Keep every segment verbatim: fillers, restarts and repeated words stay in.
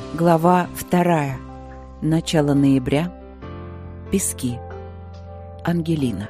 Глава вторая. Начало ноября. Пески. Ангелина.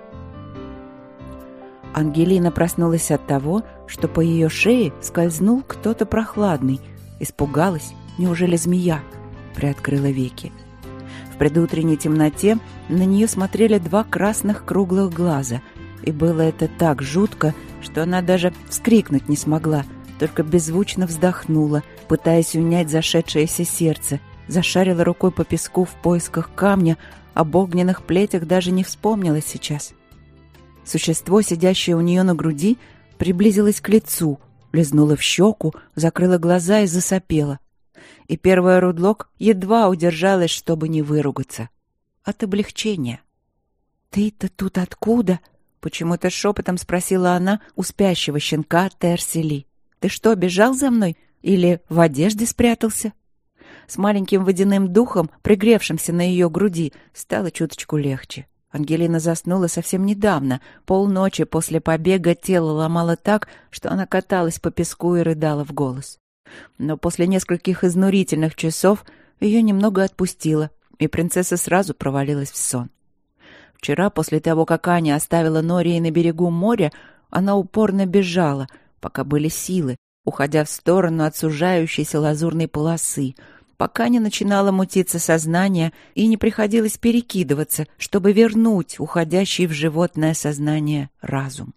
Ангелина проснулась от того, что по ее шее скользнул кто-то прохладный. Испугалась, неужели змея? Приоткрыла веки. В предутренней темноте на нее смотрели два красных круглых глаза, и было это так жутко, что она даже вскрикнуть не смогла, только беззвучно вздохнула, пытаясь унять зашедшееся сердце, зашарила рукой по песку в поисках камня, об огненных плетях даже не вспомнила сейчас. Существо, сидящее у нее на груди, приблизилось к лицу, лизнуло в щеку, закрыло глаза и засопело. И первая Рудлок едва удержалась, чтобы не выругаться. От облегчения. «Ты-то тут откуда?» — почему-то шепотом спросила она у спящего щенка Терсели. «Ты что, бежал за мной? Или в одежде спрятался?» С маленьким водяным духом, пригревшимся на ее груди, стало чуточку легче. Ангелина заснула совсем недавно. Полночи после побега тело ломало так, что она каталась по песку и рыдала в голос. Но после нескольких изнурительных часов ее немного отпустило, и принцесса сразу провалилась в сон. Вчера, после того, как Аня оставила Нории на берегу моря, она упорно бежала, пока были силы, уходя в сторону от сужающейся лазурной полосы, пока не начинало мутиться сознание и не приходилось перекидываться, чтобы вернуть уходящий в животное сознание разум.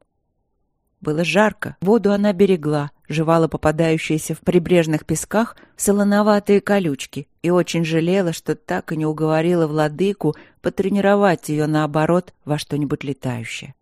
Было жарко, воду она берегла, жевала попадающиеся в прибрежных песках солоноватые колючки и очень жалела, что так и не уговорила владыку потренировать ее, наоборот, во что-нибудь летающее.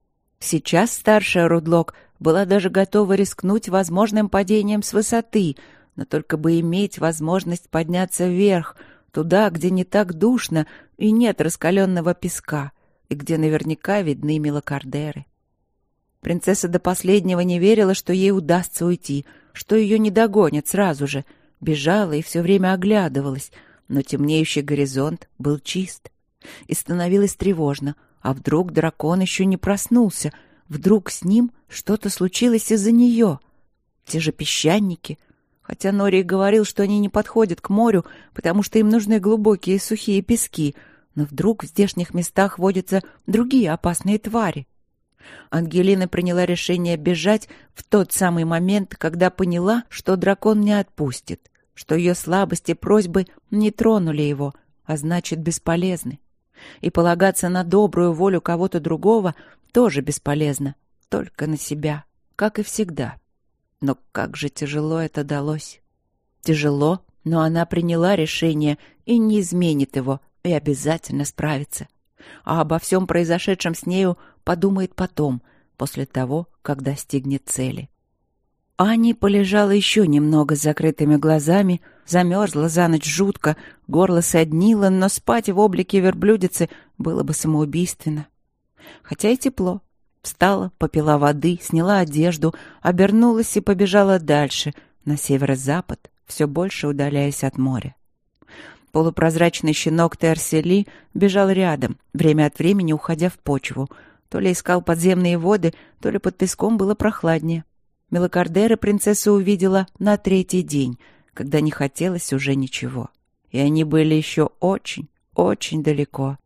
Сейчас старшая Рудлок была даже готова рискнуть возможным падением с высоты, но только бы иметь возможность подняться вверх, туда, где не так душно и нет раскаленного песка, и где наверняка видны мелокардеры. Принцесса до последнего не верила, что ей удастся уйти, что ее не догонят сразу же. Бежала и все время оглядывалась, но темнеющий горизонт был чист. И становилось тревожно. А вдруг дракон еще не проснулся? Вдруг с ним что-то случилось из-за нее? Те же песчаники. Хотя Норий говорил, что они не подходят к морю, потому что им нужны глубокие сухие пески. Но вдруг в здешних местах водятся другие опасные твари. Ангелина приняла решение бежать в тот самый момент, когда поняла, что дракон не отпустит, что ее слабости и просьбы не тронули его, а значит, бесполезны. И полагаться на добрую волю кого-то другого тоже бесполезно, только на себя, как и всегда. Но как же тяжело это далось. Тяжело, но она приняла решение и не изменит его, и обязательно справится. А обо всем произошедшем с нею подумает потом, после того, как достигнет цели. Ани полежала еще немного с закрытыми глазами, замерзла за ночь жутко, горло соднило, но спать в облике верблюдицы было бы самоубийственно. Хотя и тепло. Встала, попила воды, сняла одежду, обернулась и побежала дальше, на северо-запад, все больше удаляясь от моря. Полупрозрачный щенок Терсели бежал рядом, время от времени уходя в почву. То ли искал подземные воды, то ли под песком было прохладнее. Мелокардеры принцесса увидела на третий день, когда не хотелось уже ничего. И они были еще очень, очень далеко.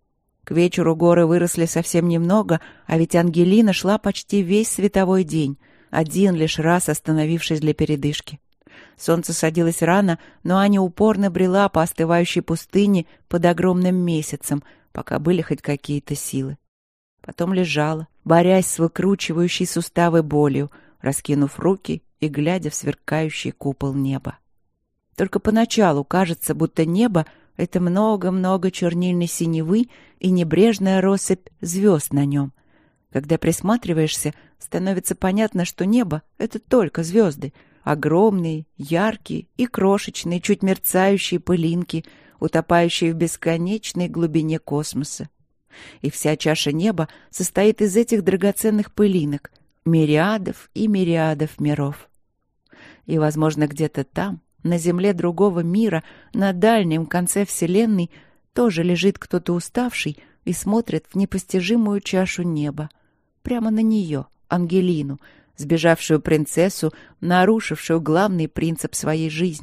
К вечеру горы выросли совсем немного, а ведь Ангелина шла почти весь световой день, один лишь раз остановившись для передышки. Солнце садилось рано, но Аня упорно брела по остывающей пустыне под огромным месяцем, пока были хоть какие-то силы. Потом лежала, борясь с выкручивающей суставы болью, раскинув руки и глядя в сверкающий купол неба. Только поначалу кажется, будто небо — это много-много чернильной синевы и небрежная россыпь звезд на нем. Когда присматриваешься, становится понятно, что небо — это только звезды, огромные, яркие и крошечные, чуть мерцающие пылинки, утопающие в бесконечной глубине космоса. И вся чаша неба состоит из этих драгоценных пылинок, мириадов и мириадов миров. И, возможно, где-то там, на земле другого мира, на дальнем конце Вселенной, тоже лежит кто-то уставший и смотрит в непостижимую чашу неба. Прямо на нее, Ангелину, сбежавшую принцессу, нарушившую главный принцип своей жизни.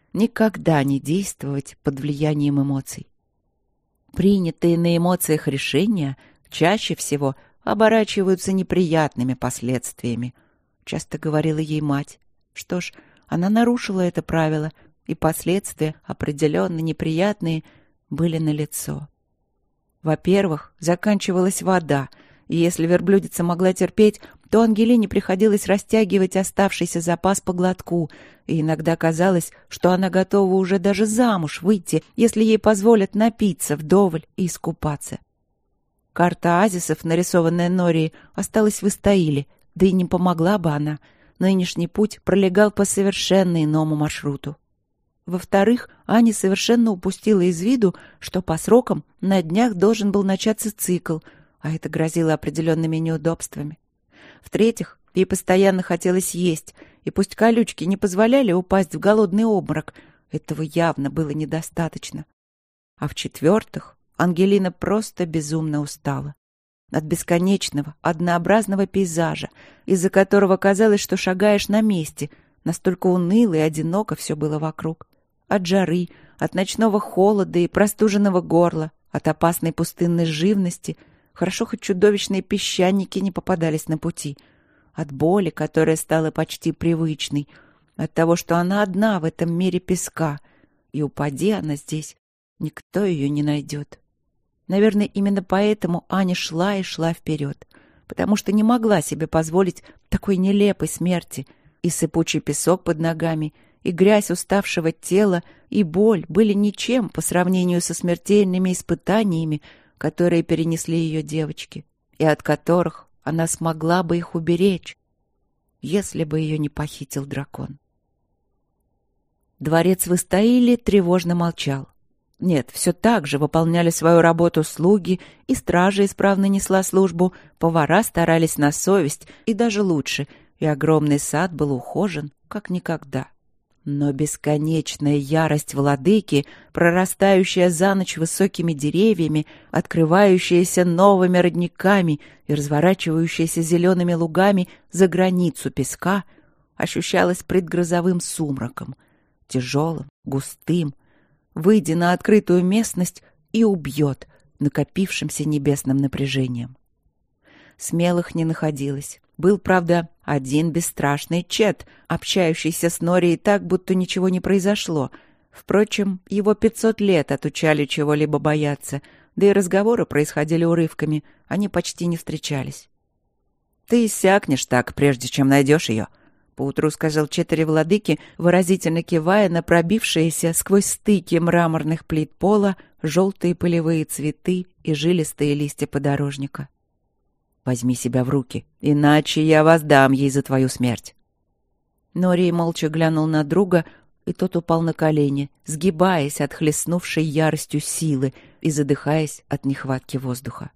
никогда не действовать под влиянием эмоций. Принятые на эмоциях решения чаще всего оборачиваются неприятными последствиями, часто говорила ей мать. Что ж, она нарушила это правило, и последствия, определенно неприятные, были налицо. Во-первых, заканчивалась вода, и если верблюдица могла терпеть, то Ангелине приходилось растягивать оставшийся запас по глотку, и иногда казалось, что она готова уже даже замуж выйти, если ей позволят напиться вдоволь и искупаться. Карта оазисов, нарисованная Норией, осталась в Истаиле, да и не помогла бы она. Нынешний путь пролегал по совершенно иному маршруту. Во-вторых, Аня совершенно упустила из виду, что по срокам на днях должен был начаться цикл, а это грозило определенными неудобствами. В-третьих, ей постоянно хотелось есть, и пусть колючки не позволяли упасть в голодный обморок, этого явно было недостаточно. А в-четвертых, Ангелина просто безумно устала. От бесконечного, однообразного пейзажа, из-за которого казалось, что шагаешь на месте, настолько уныло и одиноко все было вокруг. От жары, от ночного холода и простуженного горла, от опасной пустынной живности, хорошо хоть чудовищные песчаники не попадались на пути, от боли, которая стала почти привычной, от того, что она одна в этом мире песка, и упади она здесь, никто ее не найдет. Наверное, именно поэтому Аня шла и шла вперед, потому что не могла себе позволить такой нелепой смерти. И сыпучий песок под ногами, и грязь уставшего тела, и боль были ничем по сравнению со смертельными испытаниями, которые перенесли ее девочки, и от которых она смогла бы их уберечь, если бы ее не похитил дракон. Дворец в Истаиле тревожно молчал. Нет, все так же выполняли свою работу слуги, и стража исправно несла службу, повара старались на совесть, и даже лучше, и огромный сад был ухожен, как никогда. Но бесконечная ярость владыки, прорастающая за ночь высокими деревьями, открывающаяся новыми родниками и разворачивающаяся зелеными лугами за границу песка, ощущалась предгрозовым сумраком, тяжелым, густым, выйдя на открытую местность и убьет накопившимся небесным напряжением. Смелых не находилось. Был, правда, один бесстрашный Чет, общающийся с Норией так, будто ничего не произошло. Впрочем, его пятьсот лет отучали чего-либо бояться, да и разговоры происходили урывками, они почти не встречались. «Ты иссякнешь так, прежде чем найдешь ее», — поутру сказал Четери владыки, выразительно кивая на пробившиеся сквозь стыки мраморных плит пола желтые полевые цветы и жилистые листья подорожника. «Возьми себя в руки, иначе я воздам ей за твою смерть». Норий молча глянул на друга, и тот упал на колени, сгибаясь от хлестнувшей яростью силы и задыхаясь от нехватки воздуха.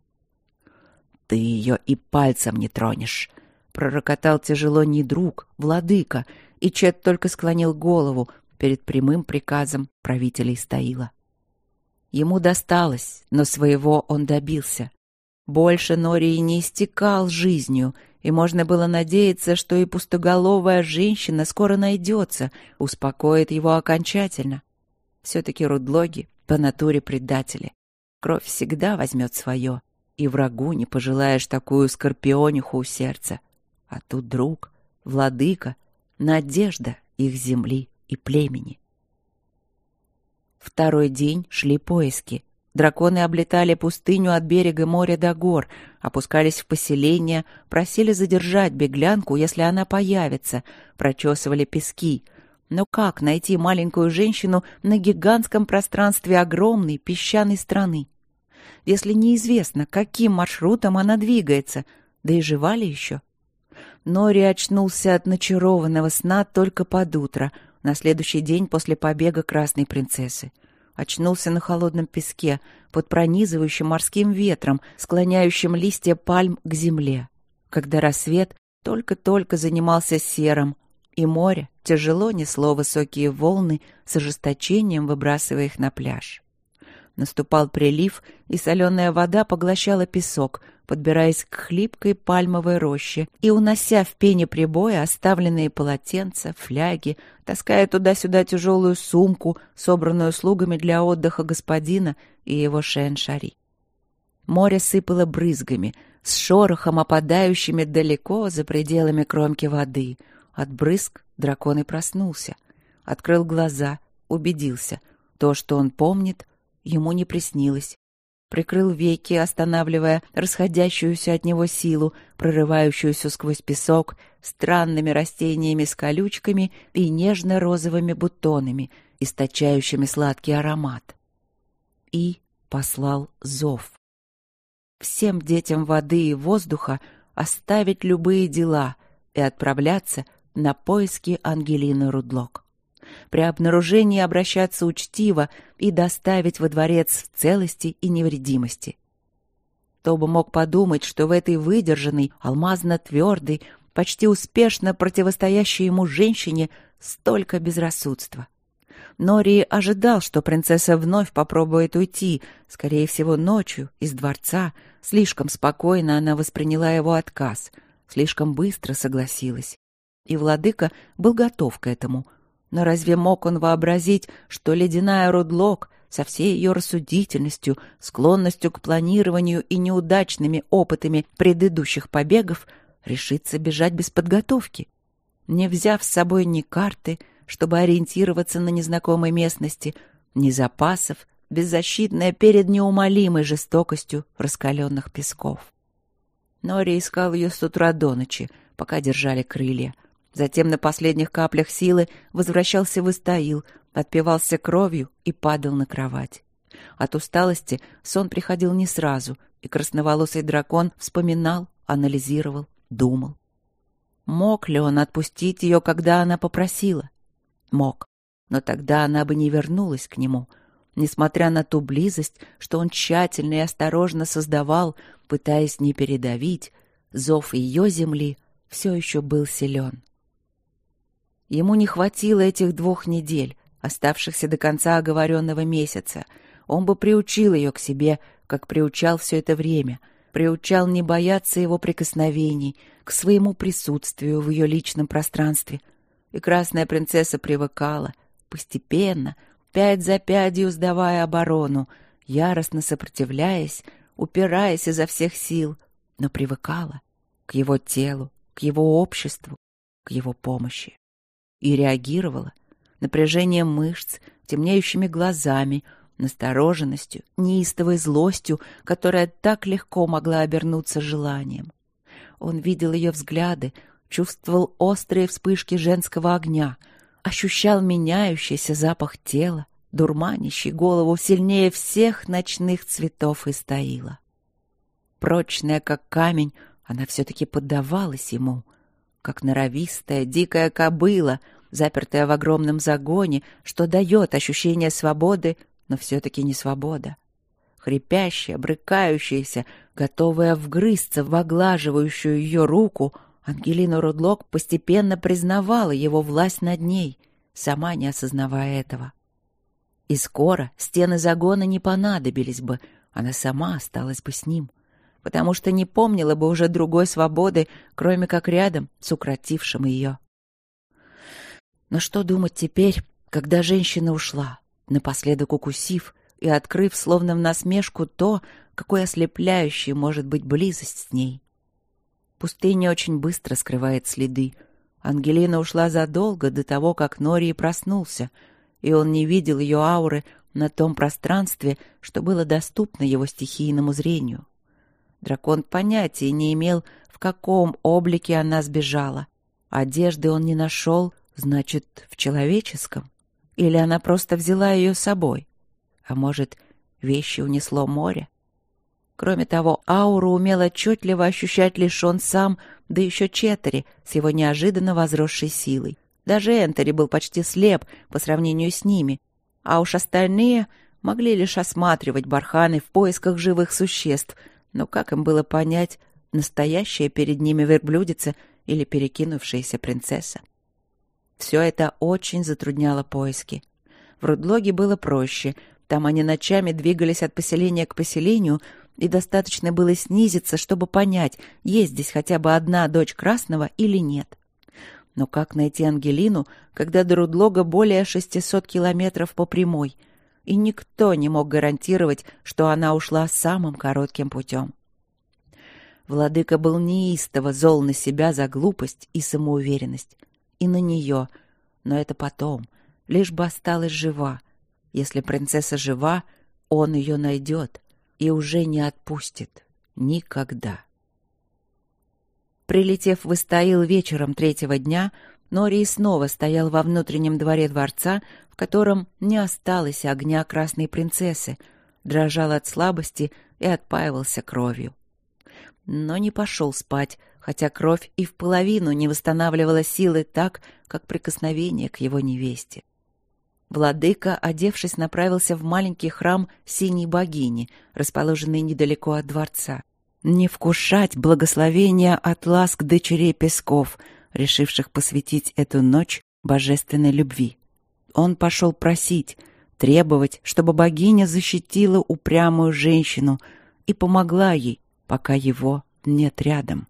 «Ты ее и пальцем не тронешь», — пророкотал тяжело не друг, владыка, и Чет только склонил голову перед прямым приказом правителя Истаила. Ему досталось, но своего он добился. Больше Норий не истекал жизнью, и можно было надеяться, что и пустоголовая женщина скоро найдется, успокоит его окончательно. Все-таки рудлоги по натуре предатели. Кровь всегда возьмет свое, и врагу не пожелаешь такую скорпиониху у сердца. А тут друг, владыка, надежда их земли и племени. Второй день шли поиски. Драконы облетали пустыню от берега моря до гор, опускались в поселения, просили задержать беглянку, если она появится, прочесывали пески. Но как найти маленькую женщину на гигантском пространстве огромной песчаной страны? Если неизвестно, каким маршрутом она двигается, да и жива ли еще? Норий очнулся от начарованного сна только под утро, на следующий день после побега Красной Принцессы. Очнулся на холодном песке, под пронизывающим морским ветром, склоняющим листья пальм к земле, когда рассвет только-только занимался серым, и море тяжело несло высокие волны с ожесточением, выбрасывая их на пляж. Наступал прилив, и соленая вода поглощала песок, подбираясь к хлипкой пальмовой роще и унося в пене прибоя оставленные полотенца, фляги, таская туда-сюда тяжелую сумку, собранную слугами для отдыха господина и его шееншари. Море сыпало брызгами, с шорохом опадающими далеко за пределами кромки воды. От брызг дракон и проснулся. Открыл глаза, убедился. То, что он помнит, ему не приснилось. Прикрыл веки, останавливая расходящуюся от него силу, прорывающуюся сквозь песок, странными растениями с колючками и нежно-розовыми бутонами, источающими сладкий аромат. И послал зов. Всем детям воды и воздуха оставить любые дела и отправляться на поиски Ангелины Рудлок. При обнаружении обращаться учтиво и доставить во дворец в целости и невредимости. Кто бы мог подумать, что в этой выдержанной, алмазно-твердой, почти успешно противостоящей ему женщине столько безрассудства. Нори ожидал, что принцесса вновь попробует уйти, скорее всего, ночью, из дворца. Слишком спокойно она восприняла его отказ, слишком быстро согласилась. И владыка был готов к этому. Но разве мог он вообразить, что ледяная Рудлок со всей ее рассудительностью, склонностью к планированию и неудачными опытами предыдущих побегов решится бежать без подготовки? Не взяв с собой ни карты, чтобы ориентироваться на незнакомой местности, ни запасов, беззащитная перед неумолимой жестокостью раскаленных песков. Нори искал ее с утра до ночи, пока держали крылья. Затем на последних каплях силы возвращался в Истаил, отпивался кровью и падал на кровать. От усталости сон приходил не сразу, и красноволосый дракон вспоминал, анализировал, думал. Мог ли он отпустить ее, когда она попросила? Мог, но тогда она бы не вернулась к нему, несмотря на ту близость, что он тщательно и осторожно создавал, пытаясь не передавить, зов ее земли все еще был силен. Ему не хватило этих двух недель, оставшихся до конца оговоренного месяца. Он бы приучил ее к себе, как приучал все это время, приучал не бояться его прикосновений, к своему присутствию в ее личном пространстве. И красная принцесса привыкала, постепенно, пять за пятью сдавая оборону, яростно сопротивляясь, упираясь изо всех сил, но привыкала к его телу, к его обществу, к его помощи. И реагировала напряжением мышц, темнеющими глазами, настороженностью, неистовой злостью, которая так легко могла обернуться желанием. Он видел ее взгляды, чувствовал острые вспышки женского огня, ощущал меняющийся запах тела, дурманящий голову сильнее всех ночных цветов Истаила. Прочная, как камень, она все-таки поддавалась ему, как норовистая, дикая кобыла, запертая в огромном загоне, что дает ощущение свободы, но все-таки не свобода. Хрипящая, брыкающаяся, готовая вгрызться в оглаживающую ее руку, Ангелина Рудлок постепенно признавала его власть над ней, сама не осознавая этого. И скоро стены загона не понадобились бы, она сама осталась бы с ним, потому что не помнила бы уже другой свободы, кроме как рядом с укротившим ее. Но что думать теперь, когда женщина ушла, напоследок укусив и открыв, словно в насмешку, то, какой ослепляющей может быть близость с ней? Пустыня очень быстро скрывает следы. Ангелина ушла задолго до того, как Нори проснулся, и он не видел ее ауры на том пространстве, что было доступно его стихийному зрению. Дракон понятия не имел, в каком облике она сбежала. Одежды он не нашел, значит, в человеческом. Или она просто взяла ее с собой. А может, вещи унесло море? Кроме того, ауру умел отчетливо ощущать лишь он сам, да еще Четтери с его неожиданно возросшей силой. Даже Энтери был почти слеп по сравнению с ними, а уж остальные могли лишь осматривать барханы в поисках живых существ. Но как им было понять, настоящая перед ними верблюдица или перекинувшаяся принцесса? Все это очень затрудняло поиски. В Рудлоге было проще. Там они ночами двигались от поселения к поселению, и достаточно было снизиться, чтобы понять, есть здесь хотя бы одна дочь Красного или нет. Но как найти Ангелину, когда до Рудлога более шестисот километров по прямой, и никто не мог гарантировать, что она ушла самым коротким путем? Владыка был неистово зол на себя за глупость и самоуверенность, и на нее, но это потом, лишь бы осталась жива. Если принцесса жива, он ее найдет и уже не отпустит. Никогда. Прилетев в Истаил вечером третьего дня, Норий снова стоял во внутреннем дворе дворца, в котором не осталось огня красной принцессы, дрожал от слабости и отпаивался кровью. Но не пошел спать, хотя кровь и в половину не восстанавливала силы так, как прикосновение к его невесте. Владыка, одевшись, направился в маленький храм синей богини, расположенный недалеко от дворца. Не вкушать благословения от ласк дочерей Песков, решивших посвятить эту ночь божественной любви. Он пошел просить, требовать, чтобы богиня защитила упрямую женщину и помогла ей, пока его нет рядом.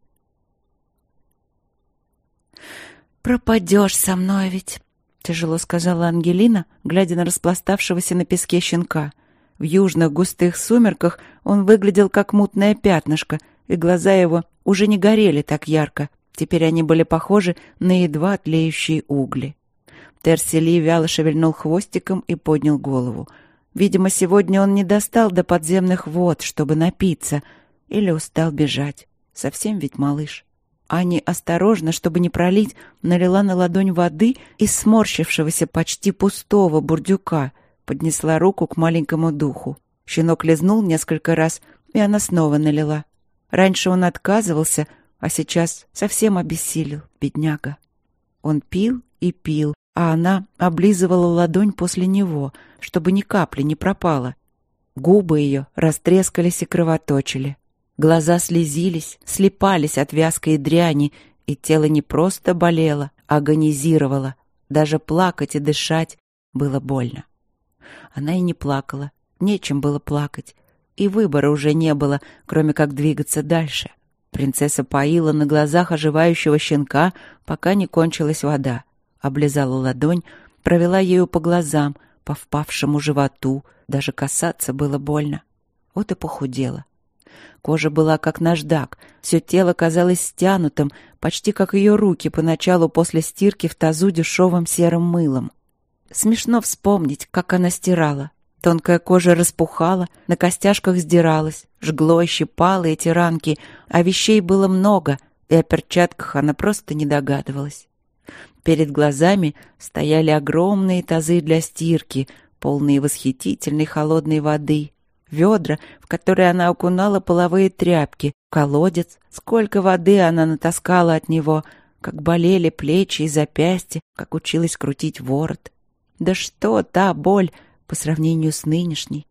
«Пропадешь со мной ведь», — тяжело сказала Ангелина, глядя на распластавшегося на песке щенка. В южных густых сумерках он выглядел как мутное пятнышко, и глаза его уже не горели так ярко. Теперь они были похожи на едва тлеющие угли. Терсели вяло шевельнул хвостиком и поднял голову. Видимо, сегодня он не достал до подземных вод, чтобы напиться, или устал бежать. Совсем ведь малыш. Ани осторожно, чтобы не пролить, налила на ладонь воды из сморщившегося почти пустого бурдюка, поднесла руку к маленькому духу. Щенок лизнул несколько раз, и она снова налила. Раньше он отказывался, а сейчас совсем обессилел, бедняга. Он пил и пил, а она облизывала ладонь после него, чтобы ни капли не пропало. Губы ее растрескались и кровоточили. Глаза слезились, слипались от вязкой дряни, и тело не просто болело, а агонизировало. Даже плакать и дышать было больно. Она и не плакала, нечем было плакать, и выбора уже не было, кроме как двигаться дальше. Принцесса поила на глазах оживающего щенка, пока не кончилась вода. Облизала ладонь, провела ею по глазам, по впавшему животу, даже касаться было больно. Вот и похудела. Кожа была как наждак, все тело казалось стянутым, почти как ее руки поначалу после стирки в тазу дешевым серым мылом. Смешно вспомнить, как она стирала. Тонкая кожа распухала, на костяшках сдиралась, жгло и щипало эти ранки, а вещей было много, и о перчатках она просто не догадывалась. Перед глазами стояли огромные тазы для стирки, полные восхитительной холодной воды, ведра, в которые она окунала половые тряпки, колодец, сколько воды она натаскала от него, как болели плечи и запястья, как училась крутить ворот. Да что та боль по сравнению с нынешней?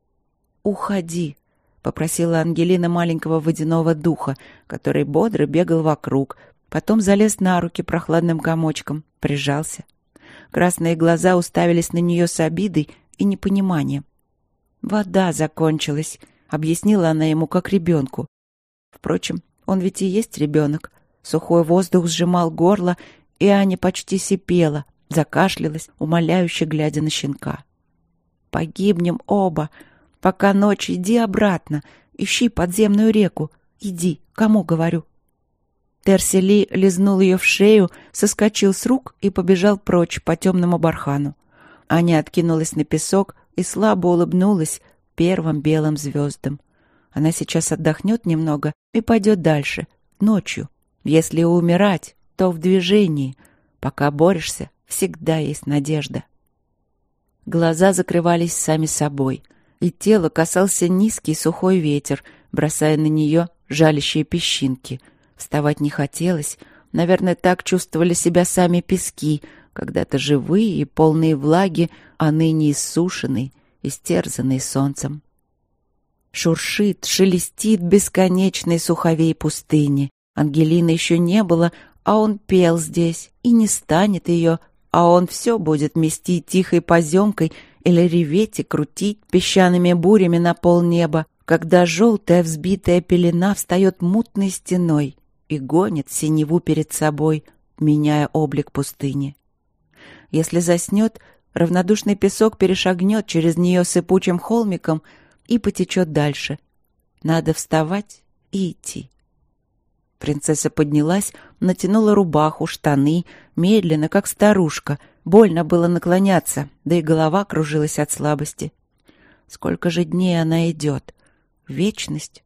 «Уходи», — попросила Ангелина маленького водяного духа, который бодро бегал вокруг, потом залез на руки прохладным комочком, прижался. Красные глаза уставились на нее с обидой и непониманием. «Вода закончилась», — объяснила она ему как ребенку. Впрочем, он ведь и есть ребенок. Сухой воздух сжимал горло, и Аня почти сипела, закашлялась, умоляюще глядя на щенка. «Погибнем оба. Пока ночь, иди обратно, ищи подземную реку. Иди, кому говорю». Терсели лизнул ее в шею, соскочил с рук и побежал прочь по темному бархану. Аня откинулась на песок и слабо улыбнулась первым белым звездам. Она сейчас отдохнет немного и пойдет дальше, ночью. Если умирать, то в движении. Пока борешься, всегда есть надежда. Глаза закрывались сами собой, и тело касался низкий сухой ветер, бросая на нее жалящие песчинки. Вставать не хотелось. Наверное, так чувствовали себя сами пески, когда-то живые и полные влаги, а ныне иссушенные, истерзанные солнцем. Шуршит, шелестит бесконечный суховей пустыни. Ангелины еще не было, а он пел здесь, и не станет ее, а он все будет мести тихой поземкой или реветь и крутить песчаными бурями на полнеба, когда желтая взбитая пелена встает мутной стеной и гонит синеву перед собой, меняя облик пустыни. Если заснет, равнодушный песок перешагнет через нее сыпучим холмиком и потечет дальше. Надо вставать и идти. Принцесса поднялась, натянула рубаху, штаны, медленно, как старушка. Больно было наклоняться, да и голова кружилась от слабости. Сколько же дней она идет? Вечность.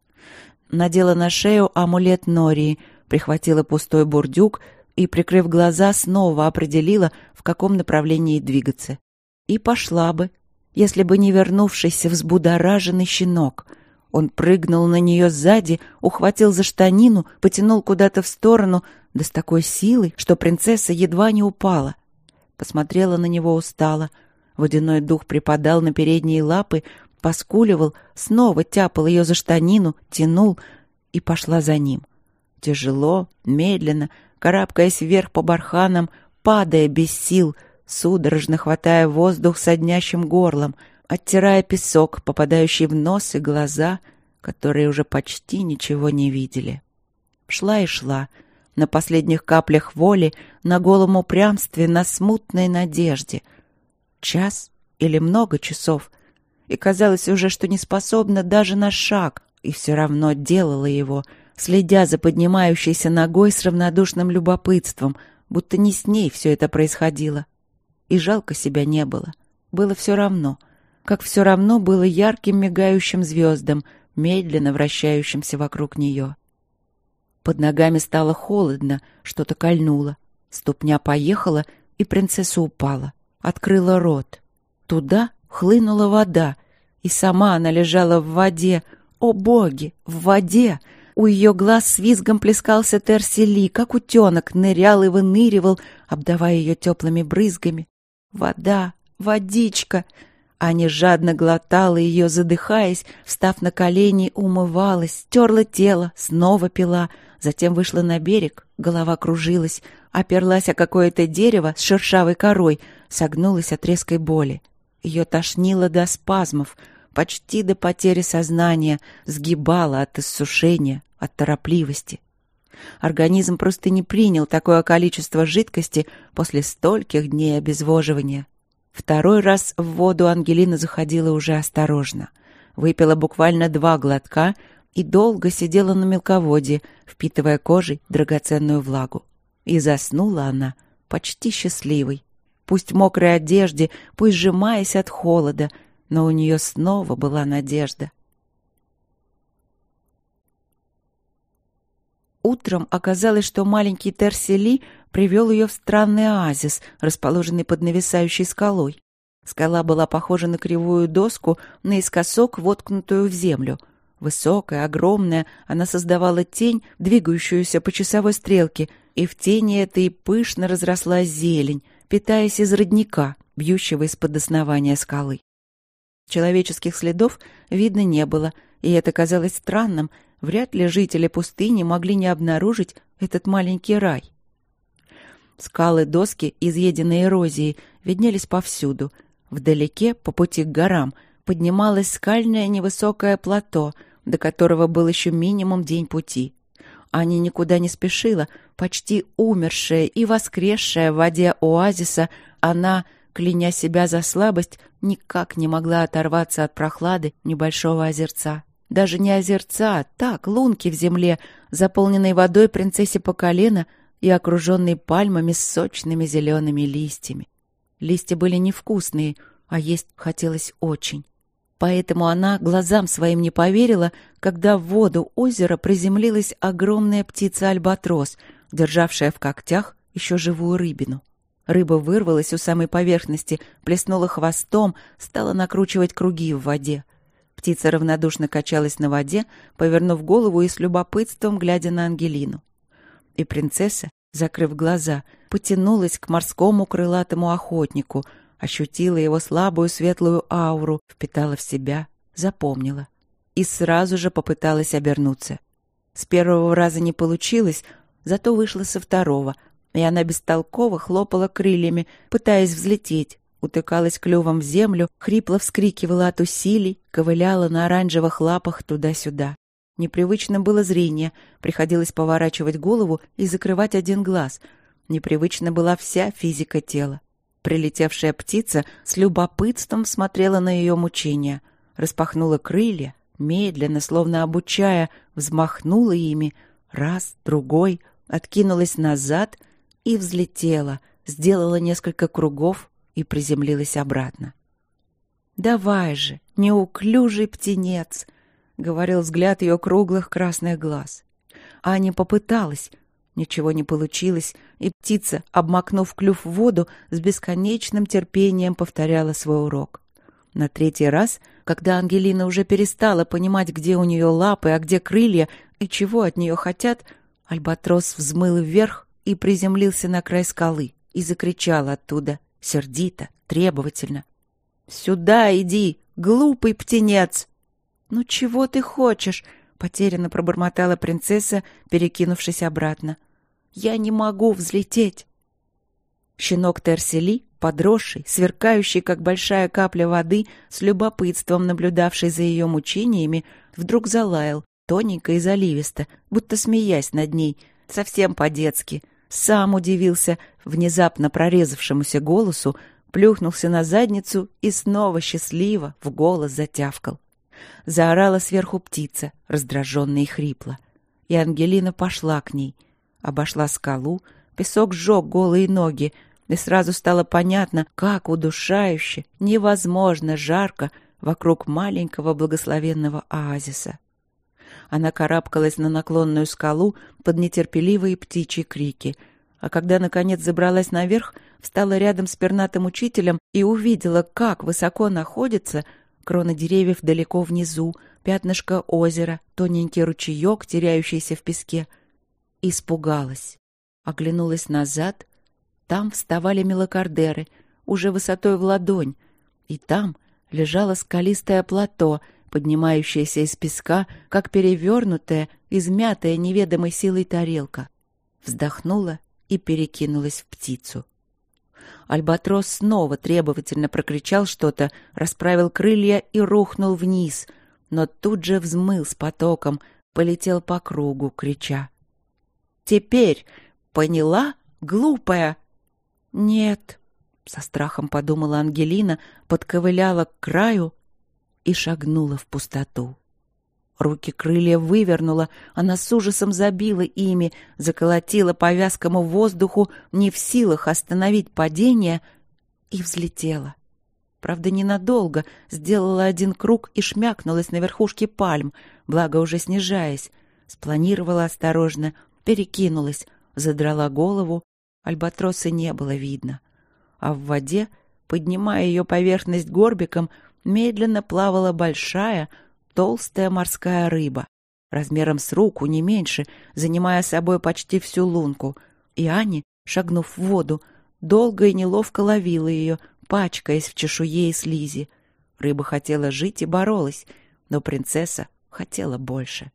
Надела на шею амулет Нории, прихватила пустой бурдюк и, прикрыв глаза, снова определила, в каком направлении двигаться. И пошла бы, если бы не вернувшийся взбудораженный щенок. Он прыгнул на нее сзади, ухватил за штанину, потянул куда-то в сторону, да с такой силой, что принцесса едва не упала. Посмотрела на него устало. Водяной дух припадал на передние лапы, поскуливал, снова тяпал ее за штанину, тянул и пошла за ним. Тяжело, медленно, карабкаясь вверх по барханам, падая без сил, судорожно хватая воздух соднящим горлом, оттирая песок, попадающий в нос и глаза, которые уже почти ничего не видели. Шла и шла, на последних каплях воли, на голом упрямстве, на смутной надежде. Час или много часов, и казалось уже, что не способна даже на шаг, и все равно делала его, следя за поднимающейся ногой с равнодушным любопытством, будто не с ней все это происходило. И жалко себя не было. Было все равно. Как все равно было ярким мигающим звездам, медленно вращающимся вокруг нее. Под ногами стало холодно, что-то кольнуло. Ступня поехала, и принцесса упала. Открыла рот. Туда хлынула вода, и сама она лежала в воде. О, боги, в воде! У ее глаз с визгом плескался Терсели, как утенок, нырял и выныривал, обдавая ее теплыми брызгами. Вода, водичка! Аня жадно глотала ее, задыхаясь, встав на колени, умывалась, терла тело, снова пила, затем вышла на берег, голова кружилась, оперлась о какое-то дерево с шершавой корой, согнулась от резкой боли. Ее тошнило до спазмов, почти до потери сознания, сгибало от иссушения, от торопливости. Организм просто не принял такое количество жидкости после стольких дней обезвоживания. Второй раз в воду Ангелина заходила уже осторожно. Выпила буквально два глотка и долго сидела на мелководье, впитывая кожей драгоценную влагу. И заснула она почти счастливой. Пусть в мокрой одежде, пусть сжимаясь от холода, но у нее снова была надежда. Утром оказалось, что маленький Терсели привел ее в странный оазис, расположенный под нависающей скалой. Скала была похожа на кривую доску, наискосок воткнутую в землю. Высокая, огромная, она создавала тень, двигающуюся по часовой стрелке, и в тени этой пышно разрослась зелень, питаясь из родника, бьющего из-под основания скалы. Человеческих следов видно не было, и это казалось странным. Вряд ли жители пустыни могли не обнаружить этот маленький рай. Скалы, доски, изъеденные эрозией, виднелись повсюду. Вдалеке, по пути к горам, поднималось скальное невысокое плато, до которого был еще минимум день пути. Аня никуда не спешила, почти умершая и воскресшая в воде оазиса, она, кляня себя за слабость, никак не могла оторваться от прохлады небольшого озерца. Даже не озерца, так, лунки в земле, заполненной водой принцессе по колено и окруженной пальмами с сочными зелеными листьями. Листья были невкусные, а есть хотелось очень. Поэтому она глазам своим не поверила, когда в воду озера приземлилась огромная птица-альбатрос, державшая в когтях еще живую рыбину. Рыба вырвалась у самой поверхности, плеснула хвостом, стала накручивать круги в воде. Птица равнодушно качалась на воде, повернув голову и с любопытством глядя на Ангелину. И принцесса, закрыв глаза, потянулась к морскому крылатому охотнику, ощутила его слабую светлую ауру, впитала в себя, запомнила. И сразу же попыталась обернуться. С первого раза не получилось, зато вышла со второго, и она бестолково хлопала крыльями, пытаясь взлететь, утыкалась клювом в землю, хрипло вскрикивала от усилий, ковыляла на оранжевых лапах туда-сюда. Непривычно было зрение, приходилось поворачивать голову и закрывать один глаз. Непривычна была вся физика тела. Прилетевшая птица с любопытством смотрела на ее мучения, распахнула крылья, медленно, словно обучая, взмахнула ими, раз, другой, откинулась назад и взлетела, сделала несколько кругов и приземлилась обратно. «Давай же, неуклюжий птенец!» — говорил взгляд ее круглых красных глаз. Аня попыталась, ничего не получилось, и птица, обмакнув клюв в воду, с бесконечным терпением повторяла свой урок. На третий раз, когда Ангелина уже перестала понимать, где у нее лапы, а где крылья, и чего от нее хотят, альбатрос взмыл вверх и приземлился на край скалы и закричал оттуда, сердито, требовательно. «Сюда иди, глупый птенец!» «Ну чего ты хочешь?» — потерянно пробормотала принцесса, перекинувшись обратно. «Я не могу взлететь!» Щенок Терсели, подросший, сверкающий, как большая капля воды, с любопытством наблюдавший за ее мучениями, вдруг залаял, тоненько и заливисто, будто смеясь над ней, совсем по-детски. Сам удивился внезапно прорезавшемуся голосу, плюхнулся на задницу и снова счастливо в голос затявкал. Заорала сверху птица, раздраженно и хрипло. И Ангелина пошла к ней. Обошла скалу, песок сжег голые ноги, и сразу стало понятно, как удушающе, невозможно жарко вокруг маленького благословенного оазиса. Она карабкалась на наклонную скалу под нетерпеливые птичьи крики, а когда, наконец, забралась наверх, встала рядом с пернатым учителем и увидела, как высоко находится кроны деревьев далеко внизу, пятнышко озера, тоненький ручеек, теряющийся в песке. Испугалась. Оглянулась назад. Там вставали мелокардеры, уже высотой в ладонь, и там лежало скалистое плато, поднимающееся из песка, как перевернутая, измятая неведомой силой тарелка. Вздохнула и перекинулась в птицу. Альбатрос снова требовательно прокричал что-то, расправил крылья и рухнул вниз, но тут же взмыл с потоком, полетел по кругу, крича. «Теперь поняла, глупая?» «Нет», — со страхом подумала Ангелина, подковыляла к краю и шагнула в пустоту. Руки крылья вывернула, она с ужасом забила ими, заколотила по вязкому воздуху, не в силах остановить падение, и взлетела. Правда, ненадолго, сделала один круг и шмякнулась на верхушке пальм, благо уже снижаясь. Спланировала осторожно, перекинулась, задрала голову, альбатроса не было видно. А в воде, поднимая ее поверхность горбиком, медленно плавала большая, толстая морская рыба, размером с руку, не меньше, занимая собой почти всю лунку. И Аня, шагнув в воду, долго и неловко ловила ее, пачкаясь в чешуе и слизи. Рыба хотела жить и боролась, но принцесса хотела больше.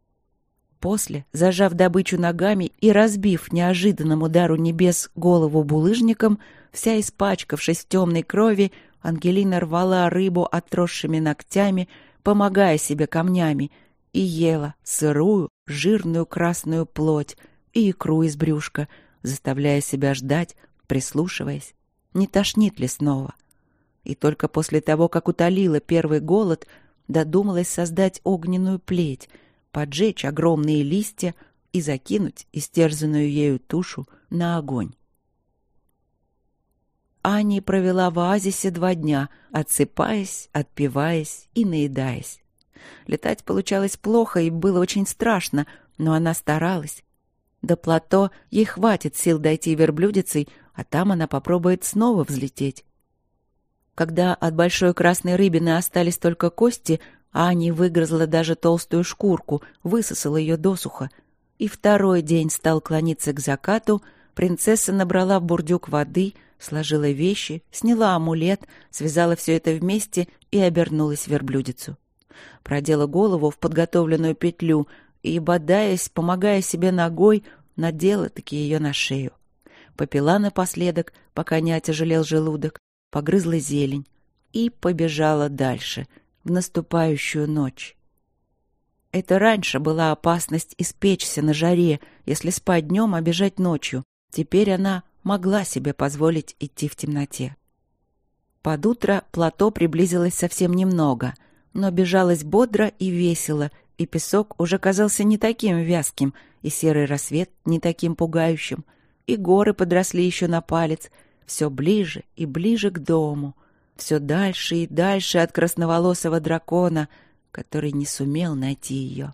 После, зажав добычу ногами и разбив неожиданным удару небес голову булыжником, вся испачкавшись в темной крови, Ангелина рвала рыбу отросшими ногтями, помогая себе камнями, и ела сырую, жирную красную плоть и икру из брюшка, заставляя себя ждать, прислушиваясь, не тошнит ли снова. И только после того, как утолила первый голод, додумалась создать огненную плеть, поджечь огромные листья и закинуть истерзанную ею тушу на огонь. Аня провела в оазисе два дня, отсыпаясь, отпиваясь и наедаясь. Летать получалось плохо и было очень страшно, но она старалась. До плато ей хватит сил дойти верблюдицей, а там она попробует снова взлететь. Когда от большой красной рыбины остались только кости, Аня выгрызла даже толстую шкурку, высосала ее досуха. И второй день стал клониться к закату, принцесса набрала в бурдюк воды, сложила вещи, сняла амулет, связала все это вместе и обернулась в верблюдицу. Продела голову в подготовленную петлю и, бодаясь, помогая себе ногой, надела-таки ее на шею. Попила напоследок, пока не отяжелел желудок, погрызла зелень и побежала дальше, в наступающую ночь. Это раньше была опасность испечься на жаре, если спать днем, а бежать ночью. Теперь она могла себе позволить идти в темноте. Под утро плато приблизилось совсем немного, но бежалось бодро и весело, и песок уже казался не таким вязким, и серый рассвет не таким пугающим, и горы подросли еще на палец, все ближе и ближе к дому, все дальше и дальше от красноволосого дракона, который не сумел найти ее.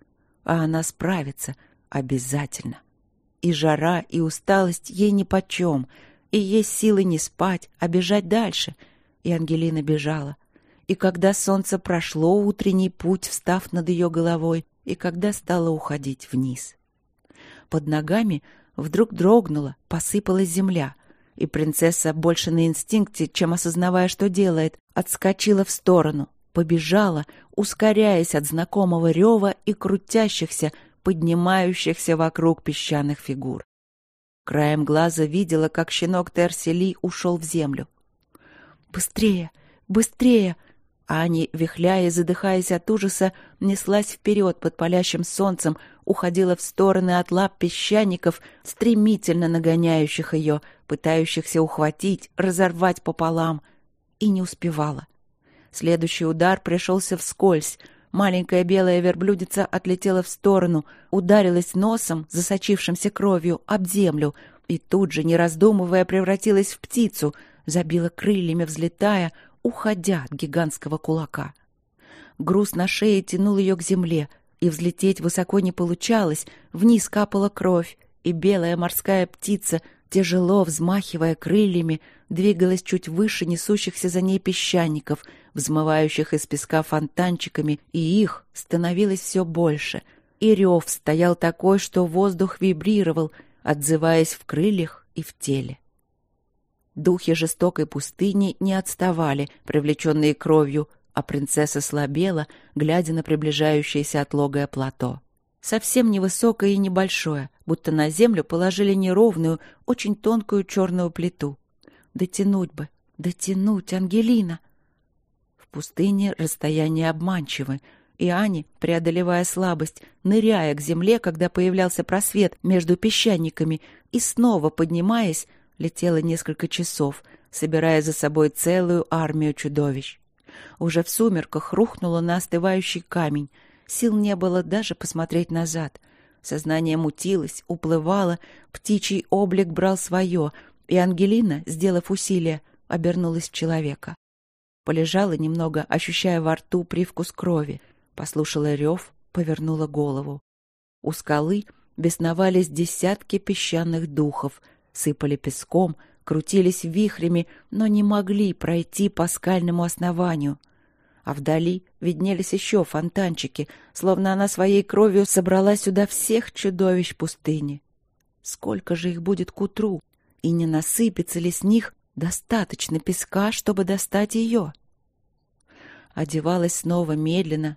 А она справится обязательно. И жара, и усталость ей нипочем, и есть силы не спать, а бежать дальше. И Ангелина бежала. И когда солнце прошло утренний путь, встав над ее головой, и когда стало уходить вниз. Под ногами вдруг дрогнула, посыпалась земля, и принцесса, больше на инстинкте, чем осознавая, что делает, отскочила в сторону, побежала, ускоряясь от знакомого рева и крутящихся, поднимающихся вокруг песчаных фигур. Краем глаза видела, как щенок Терсели ушел в землю. «Быстрее! Быстрее!» Ани, вихляя и задыхаясь от ужаса, неслась вперед под палящим солнцем, уходила в стороны от лап песчаников, стремительно нагоняющих ее, пытающихся ухватить, разорвать пополам, и не успевала. Следующий удар пришелся вскользь. Маленькая белая верблюдица отлетела в сторону, ударилась носом, засочившимся кровью, об землю, и тут же, не раздумывая, превратилась в птицу, забила крыльями, взлетая, уходя от гигантского кулака. Груз на шее тянул ее к земле, и взлететь высоко не получалось, вниз капала кровь, и белая морская птица, тяжело взмахивая крыльями, двигалась чуть выше несущихся за ней песчаников, взмывающих из песка фонтанчиками, и их становилось все больше. И рев стоял такой, что воздух вибрировал, отзываясь в крыльях и в теле. Духи жестокой пустыни не отставали, привлеченные кровью, а принцесса слабела, глядя на приближающееся отлогое плато. Совсем невысокое и небольшое, будто на землю положили неровную, очень тонкую черную плиту. Дотянуть бы, дотянуть, Ангелина! В пустыне расстояния обманчивы, и Ани, преодолевая слабость, ныряя к земле, когда появлялся просвет между песчаниками, и снова поднимаясь, летела несколько часов, собирая за собой целую армию чудовищ. Уже в сумерках рухнула на остывающий камень. Сил не было даже посмотреть назад. Сознание мутилось, уплывало, птичий облик брал свое, и Ангелина, сделав усилие, обернулась в человека. Полежала немного, ощущая во рту привкус крови, послушала рев, повернула голову. У скалы бесновались десятки песчаных духов, сыпали песком, крутились вихрями, но не могли пройти по скальному основанию. А вдали виднелись еще фонтанчики, словно она своей кровью собрала сюда всех чудовищ пустыни. Сколько же их будет к утру? И не насыпется ли с них достаточно песка, чтобы достать ее? Одевалась снова медленно.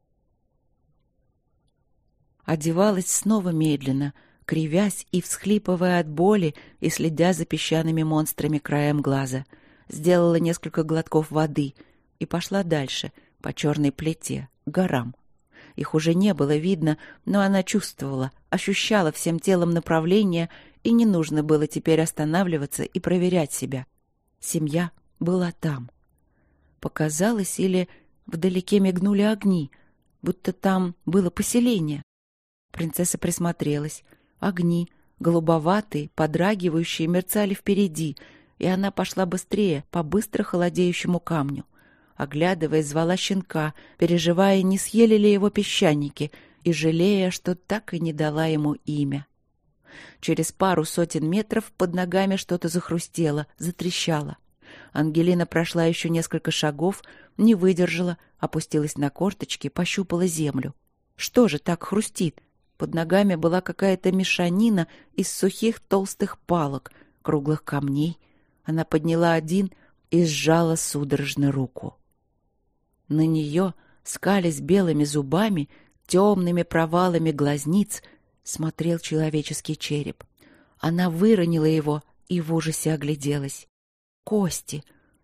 Одевалась снова медленно, кривясь и всхлипывая от боли и следя за песчаными монстрами краем глаза. Сделала несколько глотков воды и пошла дальше, по черной плите, к горам. Их уже не было видно, но она чувствовала, ощущала всем телом направление, и не нужно было теперь останавливаться и проверять себя. Семья была там. Показалось, или вдалеке мигнули огни, будто там было поселение. Принцесса присмотрелась. Огни, голубоватые, подрагивающие, мерцали впереди, и она пошла быстрее по быстро холодеющему камню. Оглядываясь, звала щенка, переживая, не съели ли его песчаники, и жалея, что так и не дала ему имя. Через пару сотен метров под ногами что-то захрустело, затрещало. Ангелина прошла еще несколько шагов, не выдержала, опустилась на корточки, пощупала землю. Что же так хрустит? Под ногами была какая-то мешанина из сухих толстых палок, круглых камней. Она подняла один и сжала судорожно руку. На нее, скалясь белыми зубами, темными провалами глазниц, смотрел человеческий череп. Она выронила его и в ужасе огляделась. Кости,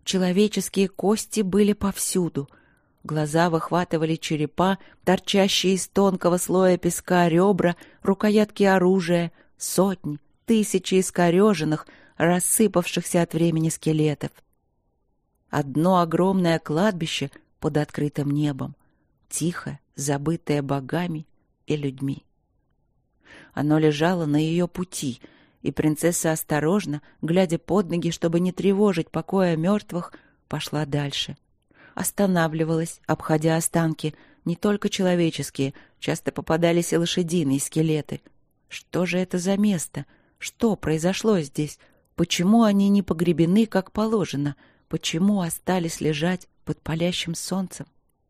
Человеческие кости были повсюду. Глаза выхватывали черепа, торчащие из тонкого слоя песка ребра, рукоятки оружия, сотни, тысячи искореженных, рассыпавшихся от времени скелетов. Одно огромное кладбище под открытым небом, тихое, забытое богами и людьми. Оно лежало на ее пути, и принцесса осторожно, глядя под ноги, чтобы не тревожить покоя мертвых, пошла дальше. Останавливалась, обходя останки, не только человеческие, часто попадались и лошадиные скелеты. Что же это за место? Что произошло здесь? Почему они не погребены, как положено? Почему остались лежать под палящим солнцем?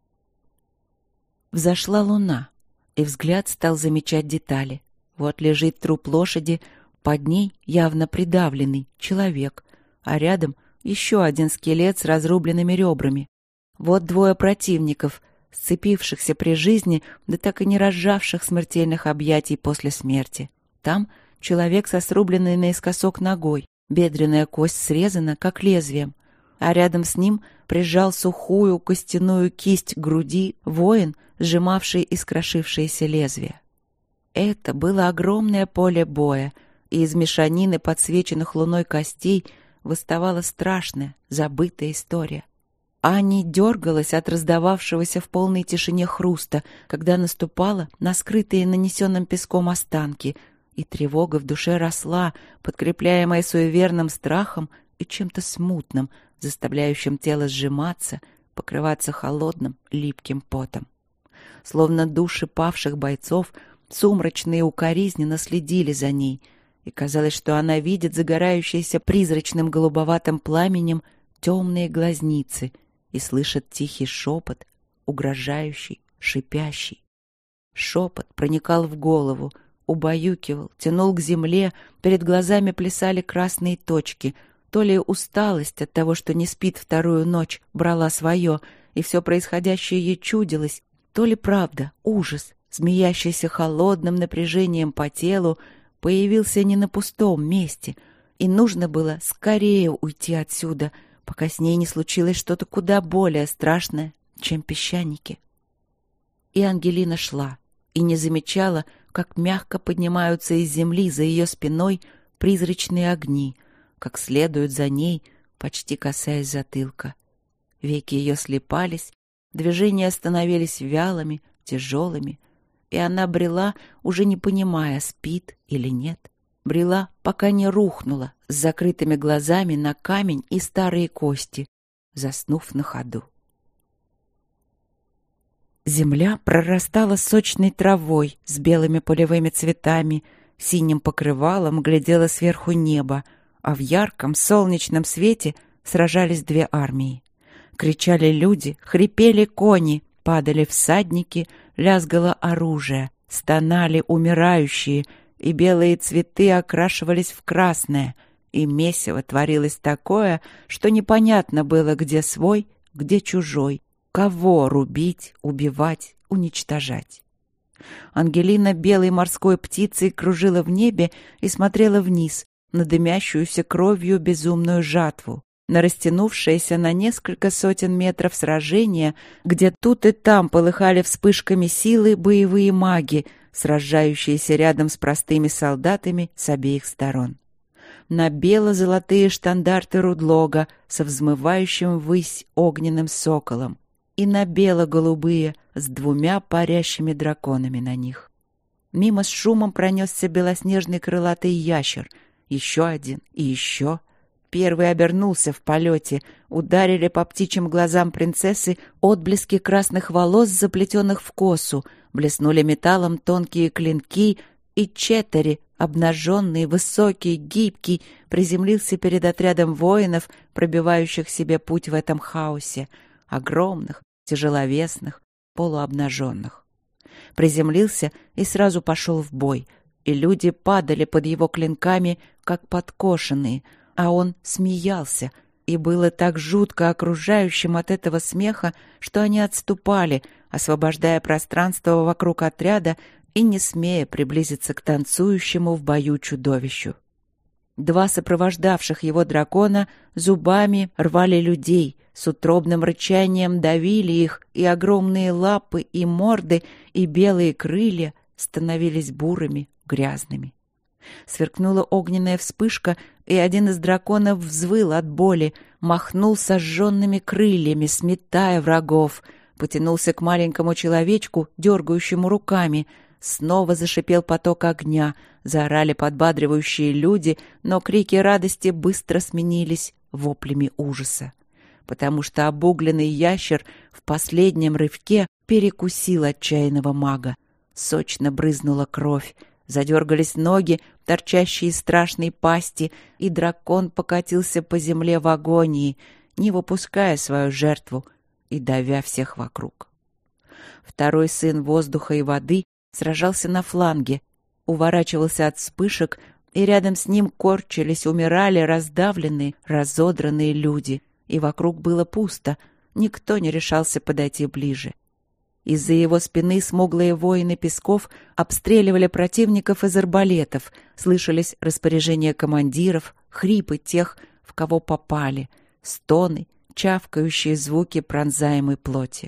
Взошла луна, и взгляд стал замечать детали. Вот лежит труп лошади, под ней явно придавленный человек, а рядом еще один скелет с разрубленными ребрами. Вот двое противников, сцепившихся при жизни, да так и не разжавших смертельных объятий после смерти. Там человек со срубленной наискосок ногой, бедренная кость срезана, как лезвием, а рядом с ним прижал сухую костяную кисть к груди воин, сжимавший искрошившееся лезвие. Это было огромное поле боя, и из мешанины подсвеченных луной костей выставала страшная, забытая история. Ани дергалась от раздававшегося в полной тишине хруста, когда наступала на скрытые нанесенным песком останки, и тревога в душе росла, подкрепляемая суеверным страхом и чем-то смутным, заставляющим тело сжиматься, покрываться холодным, липким потом. Словно души павших бойцов, сумрачные укоризненно следили за ней, и казалось, что она видит загорающиеся призрачным голубоватым пламенем темные глазницы и слышит тихий шепот, угрожающий, шипящий. Шепот проникал в голову, убаюкивал, тянул к земле, перед глазами плясали красные точки. То ли усталость от того, что не спит вторую ночь, брала свое, и все происходящее ей чудилось, то ли правда, ужас, змеящийся холодным напряжением по телу, появился не на пустом месте, и нужно было скорее уйти отсюда, пока с ней не случилось что-то куда более страшное, чем песчаники. И Ангелина шла, и не замечала, как мягко поднимаются из земли за ее спиной призрачные огни, как следуют за ней, почти касаясь затылка. Веки ее слипались, движения становились вялыми, тяжелыми, и она брела, уже не понимая, спит или нет. Брела, пока не рухнула, с закрытыми глазами на камень и старые кости, заснув на ходу. Земля прорастала сочной травой с белыми полевыми цветами, синим покрывалом глядело сверху небо, а в ярком солнечном свете сражались две армии. Кричали люди, хрипели кони, падали всадники, лязгало оружие, стонали умирающие, и белые цветы окрашивались в красное, и месиво творилось такое, что непонятно было, где свой, где чужой, кого рубить, убивать, уничтожать. Ангелина белой морской птицей кружила в небе и смотрела вниз, на дымящуюся кровью безумную жатву, на растянувшееся на несколько сотен метров сражение, где тут и там полыхали вспышками силы боевые маги, сражающиеся рядом с простыми солдатами с обеих сторон. На бело-золотые штандарты Рудлога со взмывающим ввысь огненным соколом и на бело-голубые с двумя парящими драконами на них. Мимо с шумом пронесся белоснежный крылатый ящер, еще один и еще. Первый обернулся в полете, ударили по птичьим глазам принцессы отблески красных волос, заплетенных в косу, блеснули металлом тонкие клинки, и Четтери, обнаженный, высокий, гибкий, приземлился перед отрядом воинов, пробивающих себе путь в этом хаосе, огромных, тяжеловесных, полуобнаженных. Приземлился и сразу пошел в бой, и люди падали под его клинками, как подкошенные, а он смеялся, и было так жутко окружающим от этого смеха, что они отступали, освобождая пространство вокруг отряда и не смея приблизиться к танцующему в бою чудовищу. Два сопровождавших его дракона зубами рвали людей, с утробным рычанием давили их, и огромные лапы, и морды, и белые крылья становились бурыми, грязными. Сверкнула огненная вспышка, и один из драконов взвыл от боли, махнул сожженными крыльями, сметая врагов, потянулся к маленькому человечку, дергающему руками. Снова зашипел поток огня, заорали подбадривающие люди, но крики радости быстро сменились воплями ужаса, потому что обугленный ящер в последнем рывке перекусил отчаянного мага. Сочно брызнула кровь, задергались ноги, торчащие из страшной пасти, и дракон покатился по земле в агонии, не выпуская свою жертву и давя всех вокруг. Второй сын воздуха и воды сражался на фланге, уворачивался от вспышек, и рядом с ним корчились, умирали раздавленные, разодранные люди, и вокруг было пусто, никто не решался подойти ближе. Из-за его спины смуглые воины Песков обстреливали противников из арбалетов, слышались распоряжения командиров, хрипы тех, в кого попали, стоны, чавкающие звуки пронзаемой плоти.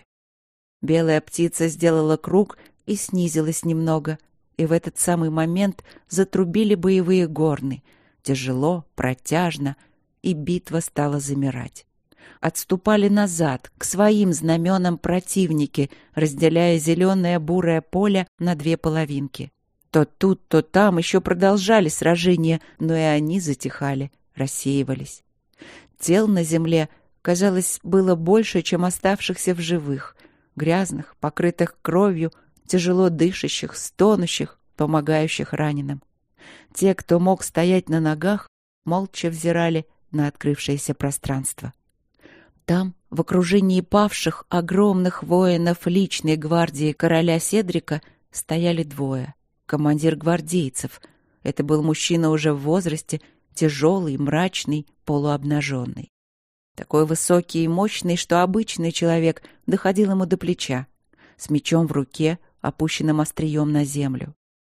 Белая птица сделала круг и снизилась немного, и в этот самый момент затрубили боевые горны, тяжело, протяжно, и битва стала замирать. Отступали назад, к своим знаменам противники, разделяя зеленое бурое поле на две половинки. То тут, то там еще продолжали сражения, но и они затихали, рассеивались. Тел на земле, казалось, было больше, чем оставшихся в живых, грязных, покрытых кровью, тяжело дышащих, стонущих, помогающих раненым. Те, кто мог стоять на ногах, молча взирали на открывшееся пространство. Там, в окружении павших огромных воинов личной гвардии короля Седрика, стояли двое. Командир гвардейцев. Это был мужчина уже в возрасте, тяжелый, мрачный, полуобнаженный. Такой высокий и мощный, что обычный человек доходил ему до плеча, с мечом в руке, опущенным острием на землю.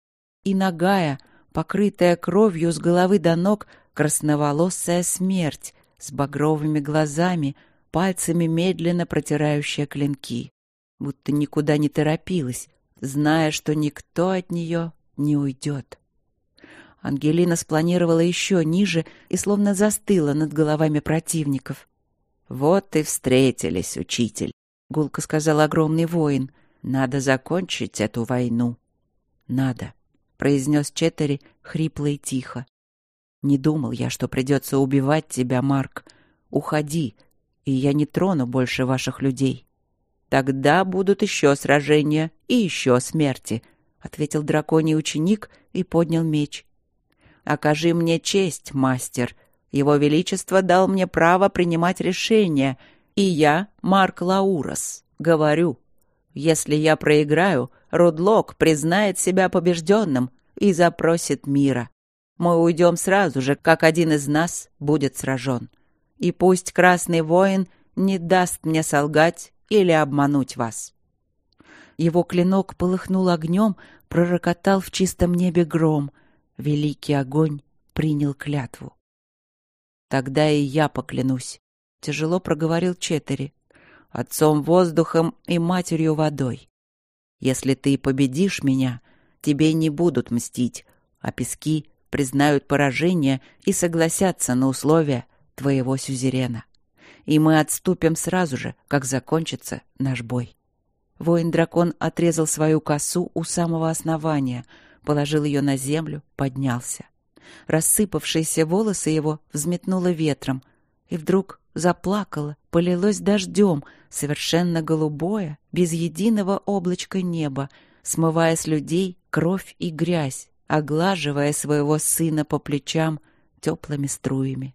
И нагая, покрытая кровью с головы до ног, красноволосая смерть с багровыми глазами, пальцами медленно протирающая клинки, будто никуда не торопилась, зная, что никто от нее не уйдет. Ангелина спланировала еще ниже и словно застыла над головами противников. «Вот и встретились, учитель», — гулко сказал огромный воин. «Надо закончить эту войну». «Надо», — произнес Четтери хрипло и тихо. «Не думал я, что придется убивать тебя, Марк. Уходи, и я не трону больше ваших людей». «Тогда будут еще сражения и еще смерти», — ответил драконий ученик и поднял меч. «Окажи мне честь, мастер. Его Величество дал мне право принимать решения, и я, Марк Лаурос, говорю, если я проиграю, Рудлок признает себя побежденным и запросит мира. Мы уйдем сразу же, как один из нас будет сражен. И пусть Красный Воин не даст мне солгать или обмануть вас». Его клинок полыхнул огнем, пророкотал в чистом небе гром. Великий огонь принял клятву. «Тогда и я поклянусь», — тяжело проговорил Четтери, «отцом воздухом и матерью водой. Если ты победишь меня, тебе не будут мстить, а пески признают поражение и согласятся на условия твоего сюзерена. И мы отступим сразу же, как закончится наш бой». Воин-дракон отрезал свою косу у самого основания, положил ее на землю, поднялся. Рассыпавшиеся волосы его взметнуло ветром, и вдруг заплакало, полилось дождем, совершенно голубое, без единого облачка неба, смывая с людей кровь и грязь, оглаживая своего сына по плечам теплыми струями.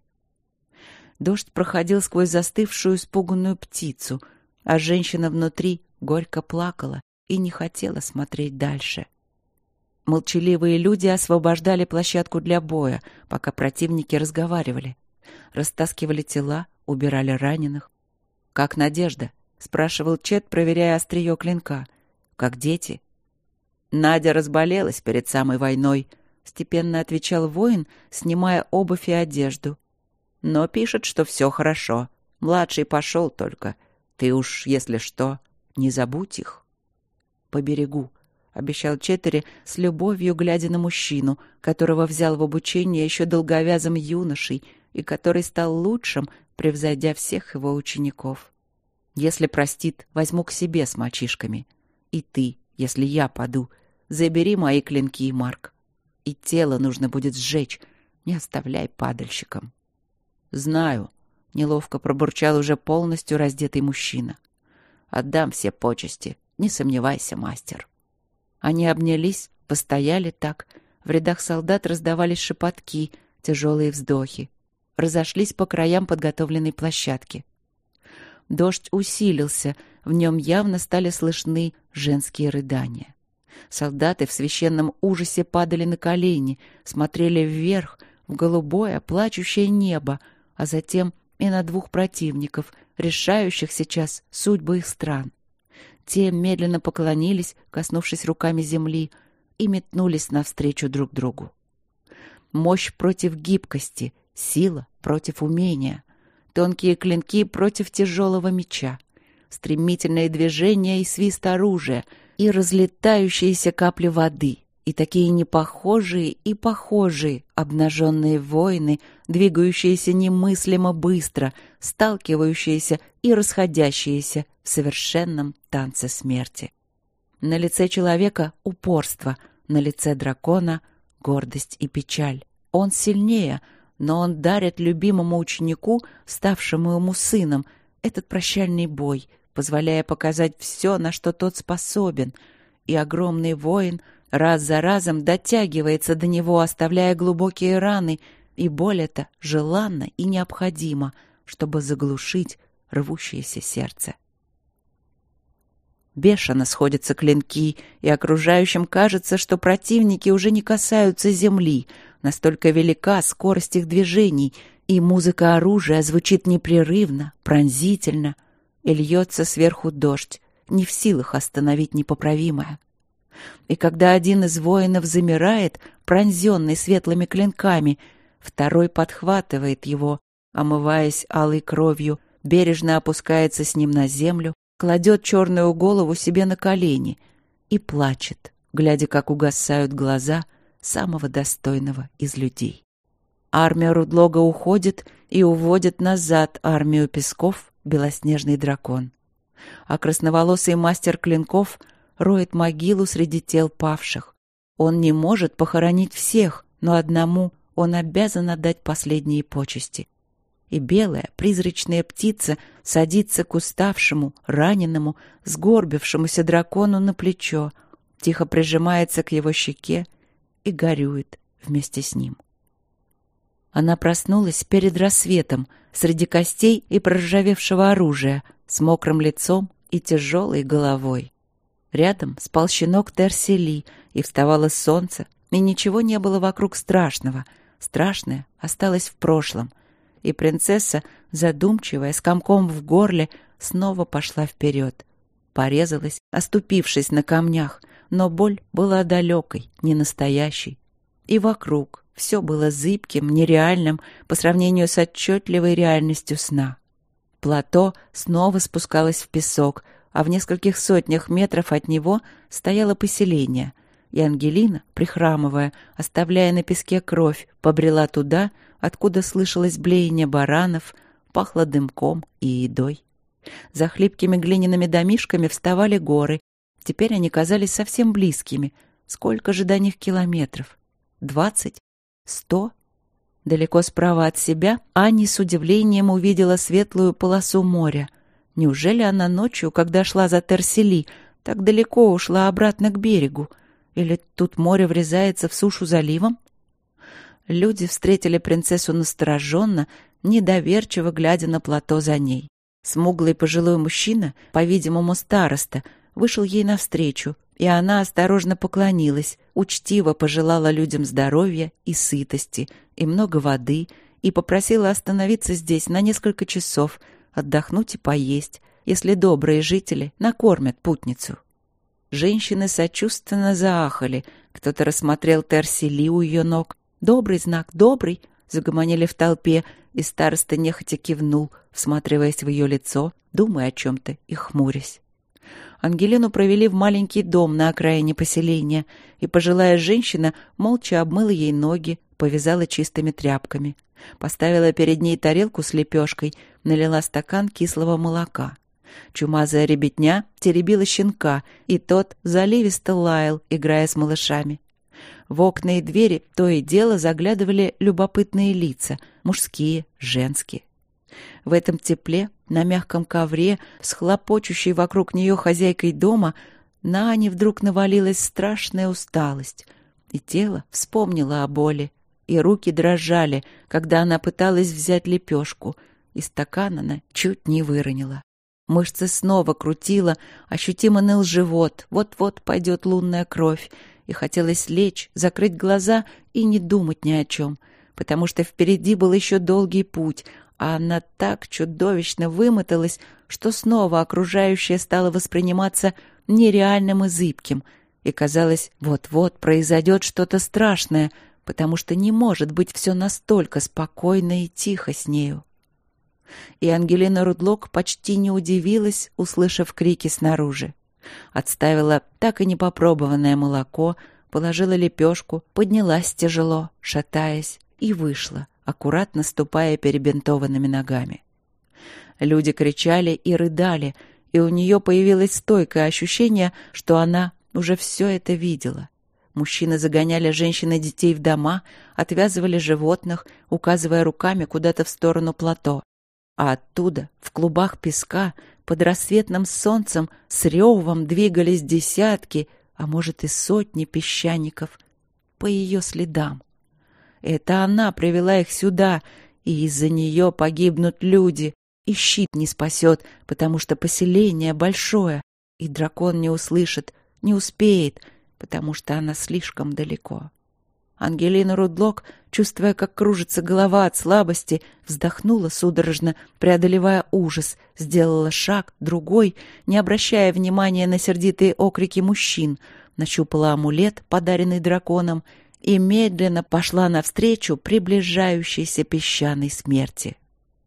Дождь проходил сквозь застывшую испуганную птицу, а женщина внутри горько плакала и не хотела смотреть дальше. Молчаливые люди освобождали площадку для боя, пока противники разговаривали. Растаскивали тела, убирали раненых. «Как Надежда?» — спрашивал Чет, проверяя острие клинка. «Как дети?» «Надя разболелась перед самой войной. — степенно отвечал воин, снимая обувь и одежду. «Но пишет, что все хорошо. Младший пошел только. Ты уж, если что, не забудь их». «Поберегу», — обещал Четтери, с любовью глядя на мужчину, которого взял в обучение еще долговязым юношей и который стал лучшим, превзойдя всех его учеников. «Если простит, возьму к себе с мальчишками. И ты, если я паду, забери мои клинки, Марк. И тело нужно будет сжечь, не оставляй падальщикам». «Знаю», — неловко пробурчал уже полностью раздетый мужчина. «Отдам все почести, не сомневайся, мастер». Они обнялись, постояли так. В рядах солдат раздавались шепотки, тяжелые вздохи. Разошлись по краям подготовленной площадки. Дождь усилился, в нем явно стали слышны женские рыдания. Солдаты в священном ужасе падали на колени, смотрели вверх, в голубое, плачущее небо, а затем и на двух противников, решающих сейчас судьбы их стран. Те медленно поклонились, коснувшись руками земли, и метнулись навстречу друг другу. Мощь против гибкости, сила против умения, тонкие клинки против тяжелого меча, стремительные движения и свист оружия, и разлетающиеся капли воды, и такие непохожие и похожие обнаженные воины, двигающиеся немыслимо быстро, сталкивающиеся и расходящиеся в совершенном танце смерти. На лице человека упорство, на лице дракона гордость и печаль. Он сильнее, но он дарит любимому ученику, ставшему ему сыном, этот прощальный бой, позволяя показать все, на что тот способен, и огромный воин раз за разом дотягивается до него, оставляя глубокие раны, и боль эта желанна и необходима, чтобы заглушить рвущееся сердце. Бешено сходятся клинки, и окружающим кажется, что противники уже не касаются земли, настолько велика скорость их движений, и музыка оружия звучит непрерывно, пронзительно, и льется сверху дождь, не в силах остановить непоправимое. И когда один из воинов замирает, пронзенный светлыми клинками, второй подхватывает его, омываясь алой кровью, бережно опускается с ним на землю, кладет черную голову себе на колени и плачет, глядя, как угасают глаза самого достойного из людей. Армия Рудлога уходит и уводит назад армию песков белоснежный дракон. А красноволосый мастер клинков роет могилу среди тел павших. Он не может похоронить всех, но одному он обязан отдать последние почести. И белая призрачная птица садится к уставшему, раненому, сгорбившемуся дракону на плечо, тихо прижимается к его щеке и горюет вместе с ним. Она проснулась перед рассветом, среди костей и проржавевшего оружия, с мокрым лицом и тяжелой головой. Рядом спал щенок Терсели, и вставало солнце, и ничего не было вокруг страшного. Страшное осталось в прошлом. И принцесса, задумчивая, с комком в горле, снова пошла вперед. Порезалась, оступившись на камнях, но боль была далекой, не настоящей. И вокруг все было зыбким, нереальным по сравнению с отчетливой реальностью сна. Плато снова спускалось в песок, а в нескольких сотнях метров от него стояло поселение, и Ангелина, прихрамывая, оставляя на песке кровь, побрела туда, откуда слышалось блеяние баранов, пахло дымком и едой. За хлипкими глиняными домишками вставали горы. Теперь они казались совсем близкими. Сколько же до них километров? Двадцать? Сто? Далеко справа от себя Анни с удивлением увидела светлую полосу моря. Неужели она ночью, когда шла за Терсели, так далеко ушла обратно к берегу? Или тут море врезается в сушу заливом? Люди встретили принцессу настороженно, недоверчиво глядя на плато за ней. Смуглый пожилой мужчина, по-видимому староста, вышел ей навстречу, и она осторожно поклонилась, учтиво пожелала людям здоровья и сытости, и много воды, и попросила остановиться здесь на несколько часов, отдохнуть и поесть, если добрые жители накормят путницу. Женщины сочувственно заахали, Кто-то рассмотрел Терсили у ее ног. «Добрый знак, добрый!» — загомонили в толпе, и староста нехотя кивнул, всматриваясь в ее лицо, думая о чем-то и хмурясь. Ангелину провели в маленький дом на окраине поселения, и пожилая женщина молча обмыла ей ноги, повязала чистыми тряпками. Поставила перед ней тарелку с лепешкой, налила стакан кислого молока. Чумазая ребятня теребила щенка, и тот заливисто лаял, играя с малышами. В окна и двери то и дело заглядывали любопытные лица, мужские, женские. В этом тепле, на мягком ковре, с хлопочущей вокруг нее хозяйкой дома, на Ане вдруг навалилась страшная усталость, и тело вспомнило о боли, и руки дрожали, когда она пыталась взять лепешку, и стакан она чуть не выронила. Мышцы снова крутило, ощутимо ныл живот, вот-вот пойдет лунная кровь, и хотелось лечь, закрыть глаза и не думать ни о чем, потому что впереди был еще долгий путь, а она так чудовищно вымоталась, что снова окружающее стало восприниматься нереальным и зыбким, и казалось, вот-вот произойдет что-то страшное, потому что не может быть все настолько спокойно и тихо с нею. И Ангелина Рудлок почти не удивилась, услышав крики снаружи. Отставила так и не попробованное молоко, положила лепешку, поднялась тяжело, шатаясь, и вышла, аккуратно ступая перебинтованными ногами. Люди кричали и рыдали, и у нее появилось стойкое ощущение, что она уже все это видела. Мужчины загоняли женщин и детей в дома, отвязывали животных, указывая руками куда-то в сторону плато. А оттуда, в клубах песка, под рассветным солнцем, с ревом двигались десятки, а может и сотни песчаников по ее следам. Это она привела их сюда, и из-за нее погибнут люди, и щит не спасет, потому что поселение большое, и дракон не услышит, не успеет, потому что она слишком далеко. Ангелина Рудлок, чувствуя, как кружится голова от слабости, вздохнула судорожно, преодолевая ужас, сделала шаг, другой, не обращая внимания на сердитые окрики мужчин, нащупала амулет, подаренный драконом, и медленно пошла навстречу приближающейся песчаной смерти.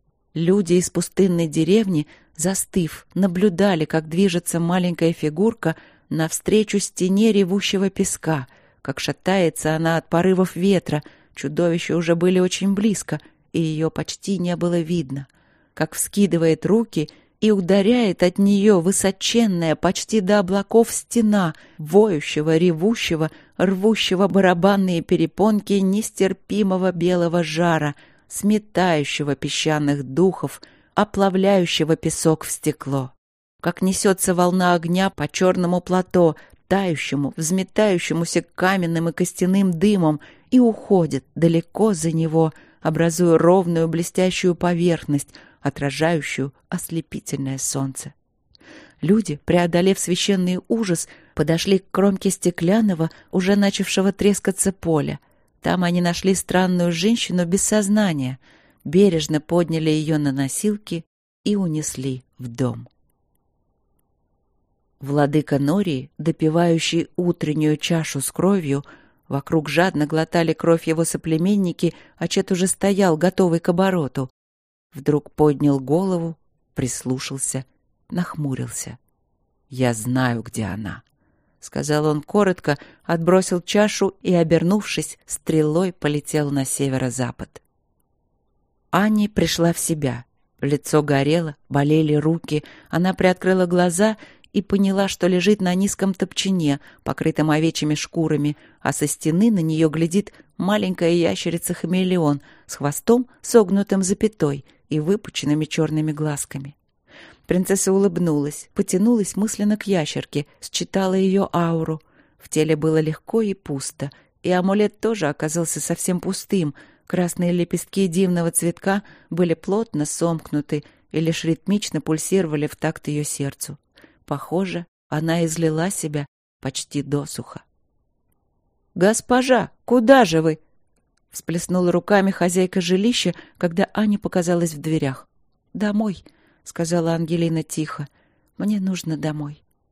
Люди из пустынной деревни, застыв, наблюдали, как движется маленькая фигурка навстречу стене ревущего песка, как шатается она от порывов ветра, чудовища уже были очень близко, и ее почти не было видно, как вскидывает руки и ударяет от нее высоченная, почти до облаков стена, воющего, ревущего, рвущего барабанные перепонки нестерпимого белого жара, сметающего песчаных духов, оплавляющего песок в стекло. Как несется волна огня по черному плато, тающему, взметающемуся каменным и костяным дымом, и уходит далеко за него, образуя ровную блестящую поверхность, отражающую ослепительное солнце. Люди, преодолев священный ужас, подошли к кромке стеклянного, уже начавшего трескаться поля. Там они нашли странную женщину без сознания, бережно подняли ее на носилки и унесли в дом. Владыка Нории, допивающий утреннюю чашу с кровью, вокруг жадно глотали кровь его соплеменники, а Чет уже стоял, готовый к обороту. Вдруг поднял голову, прислушался, нахмурился. «Я знаю, где она», — сказал он коротко, отбросил чашу и, обернувшись, стрелой полетел на северо-запад. Анни пришла в себя. Лицо горело, болели руки, она приоткрыла глаза и поняла, что лежит на низком топчине, покрытом овечьими шкурами, а со стены на нее глядит маленькая ящерица-хамелеон с хвостом, согнутым запятой и выпученными черными глазками. Принцесса улыбнулась, потянулась мысленно к ящерке, считала ее ауру. В теле было легко и пусто, и амулет тоже оказался совсем пустым. Красные лепестки дивного цветка были плотно сомкнуты и лишь ритмично пульсировали в такт ее сердцу. Похоже, она излила себя почти досуха. «Госпожа, куда же вы?» — всплеснула руками хозяйка жилища, когда Аня показалась в дверях. «Домой», — сказала Ангелина тихо. «Мне нужно домой».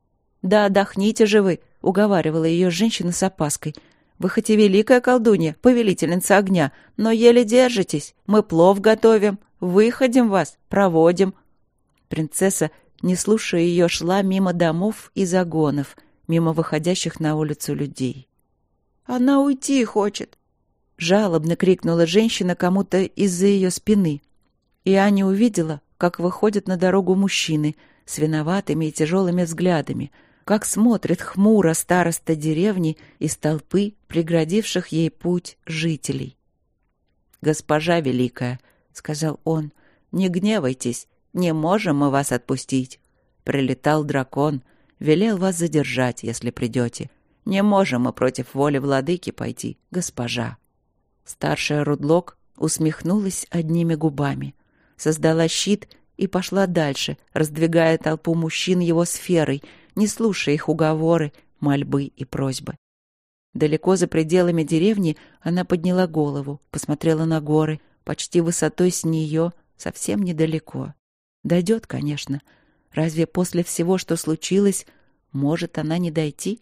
«Да отдохните же вы», — уговаривала ее женщина с опаской. «Вы хоть и великая колдунья, повелительница огня, но еле держитесь. Мы плов готовим, выходим вас, проводим». Принцесса, не слушая ее, шла мимо домов и загонов, мимо выходящих на улицу людей. «Она уйти хочет!» — жалобно крикнула женщина кому-то из-за ее спины. И Аня увидела, как выходят на дорогу мужчины с виноватыми и тяжелыми взглядами, как смотрит хмуро староста деревни из толпы, преградивших ей путь жителей. «Госпожа Великая», — сказал он, — «не гневайтесь, не можем мы вас отпустить. Прилетал дракон, велел вас задержать, если придете. Не можем мы против воли владыки пойти, госпожа». Старшая Рудлок усмехнулась одними губами, создала щит и пошла дальше, раздвигая толпу мужчин его сферой, не слушая их уговоры, мольбы и просьбы. Далеко за пределами деревни она подняла голову, посмотрела на горы, почти высотой с нее, совсем недалеко. Дойдет, конечно. Разве после всего, что случилось, может она не дойти?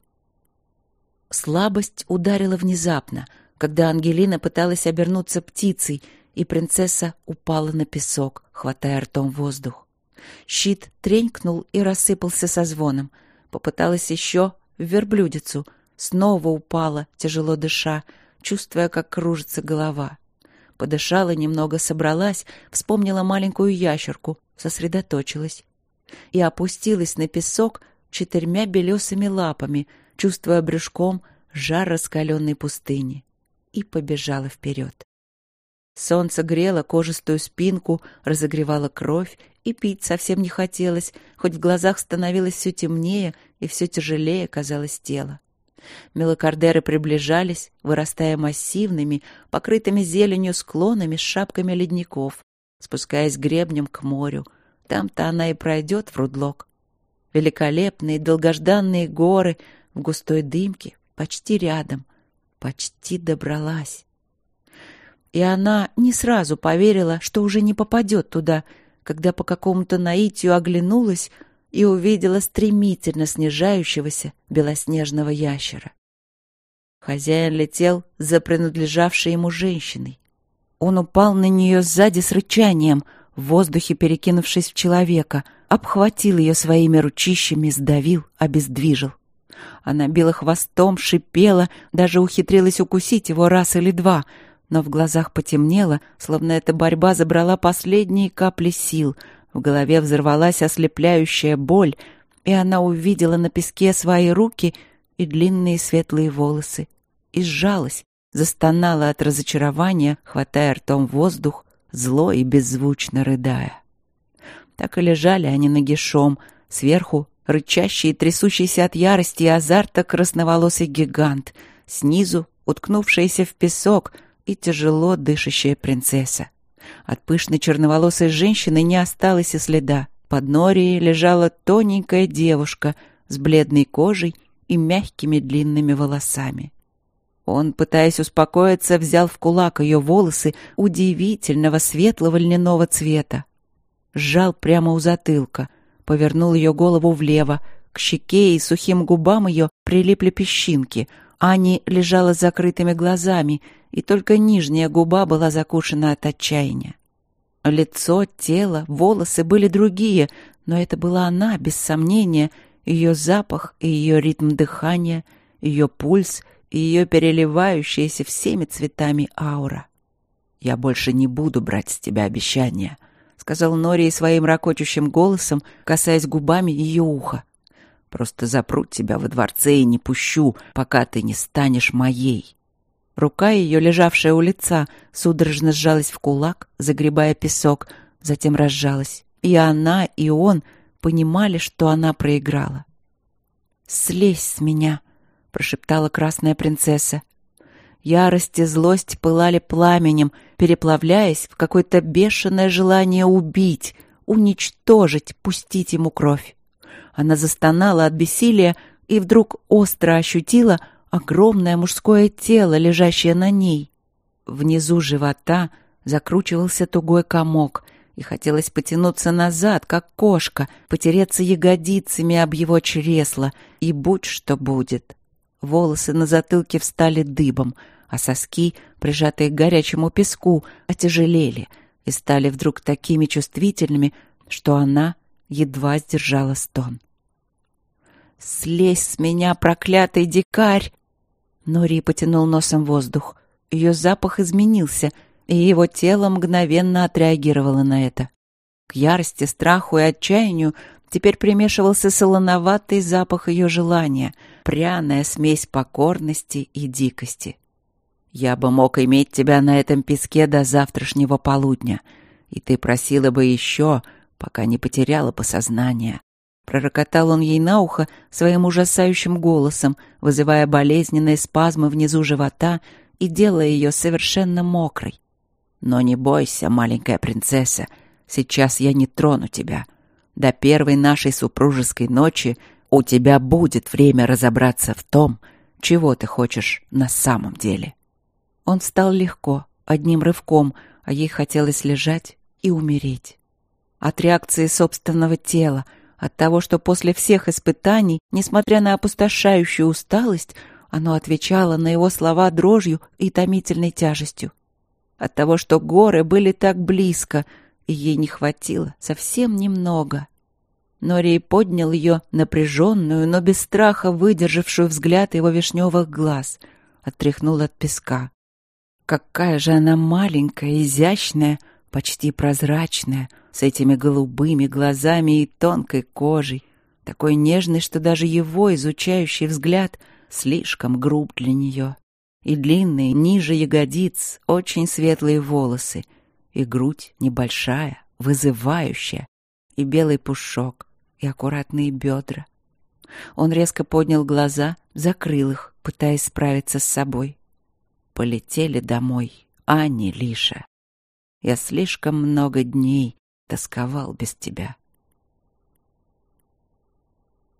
Слабость ударила внезапно, когда Ангелина пыталась обернуться птицей, и принцесса упала на песок, хватая ртом воздух. Щит тренькнул и рассыпался со звоном. Попыталась еще в верблюдицу, снова упала, тяжело дыша, чувствуя, как кружится голова. Подышала немного, собралась, вспомнила маленькую ящерку, сосредоточилась. И опустилась на песок четырьмя белесыми лапами, чувствуя брюшком жар раскаленной пустыни. И побежала вперед. Солнце грело кожистую спинку, разогревало кровь, и пить совсем не хотелось, хоть в глазах становилось все темнее и все тяжелее казалось тело. Мелокардеры приближались, вырастая массивными, покрытыми зеленью склонами с шапками ледников, спускаясь гребнем к морю. Там-то она и пройдет в Рудлок. Великолепные долгожданные горы в густой дымке, почти рядом, почти добралась. И она не сразу поверила, что уже не попадет туда, когда по какому-то наитию оглянулась и увидела стремительно снижающегося белоснежного ящера. Хозяин летел за принадлежавшей ему женщиной. Он упал на нее сзади с рычанием, в воздухе перекинувшись в человека, обхватил ее своими ручищами, сдавил, обездвижил. Она била хвостом, шипела, даже ухитрилась укусить его раз или два, но в глазах потемнело, словно эта борьба забрала последние капли сил. В голове взорвалась ослепляющая боль, и она увидела на песке свои руки и длинные светлые волосы. И сжалась, застонала от разочарования, хватая ртом воздух, зло и беззвучно рыдая. Так и лежали они нагишом, сверху рычащий и трясущийся от ярости и азарта красноволосый гигант, снизу уткнувшаяся в песок и тяжело дышащая принцесса. От пышной черноволосой женщины не осталось и следа. Под норией лежала тоненькая девушка с бледной кожей и мягкими длинными волосами. Он, пытаясь успокоиться, взял в кулак ее волосы удивительного светлого льняного цвета. Сжал прямо у затылка, повернул ее голову влево, к щеке и сухим губам ее прилипли песчинки. Ани лежала с закрытыми глазами, и только нижняя губа была закушена от отчаяния. Лицо, тело, волосы были другие, но это была она, без сомнения, ее запах и ее ритм дыхания, ее пульс и ее переливающаяся всеми цветами аура. «Я больше не буду брать с тебя обещания», — сказал Норий своим ракочущим голосом, касаясь губами ее уха. «Просто запру тебя во дворце и не пущу, пока ты не станешь моей». Рука ее, лежавшая у лица, судорожно сжалась в кулак, загребая песок, затем разжалась. И она, и он понимали, что она проиграла. «Слезь с меня», — прошептала красная принцесса. Ярость и злость пылали пламенем, переплавляясь в какое-то бешеное желание убить, уничтожить, пустить ему кровь. Она застонала от бессилия и вдруг остро ощутила огромное мужское тело, лежащее на ней. Внизу живота закручивался тугой комок, и хотелось потянуться назад, как кошка, потереться ягодицами об его чресло, и будь что будет. Волосы на затылке встали дыбом, а соски, прижатые к горячему песку, отяжелели и стали вдруг такими чувствительными, что она едва сдержала стон. «Слезь с меня, проклятый дикарь!» Нори потянул носом воздух. Ее запах изменился, и его тело мгновенно отреагировало на это. К ярости, страху и отчаянию теперь примешивался солоноватый запах ее желания, пряная смесь покорности и дикости. «Я бы мог иметь тебя на этом песке до завтрашнего полудня, и ты просила бы еще, пока не потеряла бы сознание». Пророкотал он ей на ухо своим ужасающим голосом, вызывая болезненные спазмы внизу живота и делая ее совершенно мокрой. «Но не бойся, маленькая принцесса, сейчас я не трону тебя. До первой нашей супружеской ночи у тебя будет время разобраться в том, чего ты хочешь на самом деле». Он встал легко, одним рывком, а ей хотелось лежать и умереть. От реакции собственного тела, от того, что после всех испытаний, несмотря на опустошающую усталость, оно отвечало на его слова дрожью и томительной тяжестью. От того, что горы были так близко, и ей не хватило совсем немного. Нори поднял ее, напряженную, но без страха выдержавшую взгляд его вишневых глаз, отряхнул от песка. Какая же она маленькая, изящная, почти прозрачная, с этими голубыми глазами и тонкой кожей, такой нежной, что даже его изучающий взгляд слишком груб для нее. И длинные, ниже ягодиц, очень светлые волосы, и грудь небольшая, вызывающая, и белый пушок, и аккуратные бедра. Он резко поднял глаза, закрыл их, пытаясь справиться с собой. «Полетели домой, Ани Лиша. Я слишком много дней тосковал без тебя».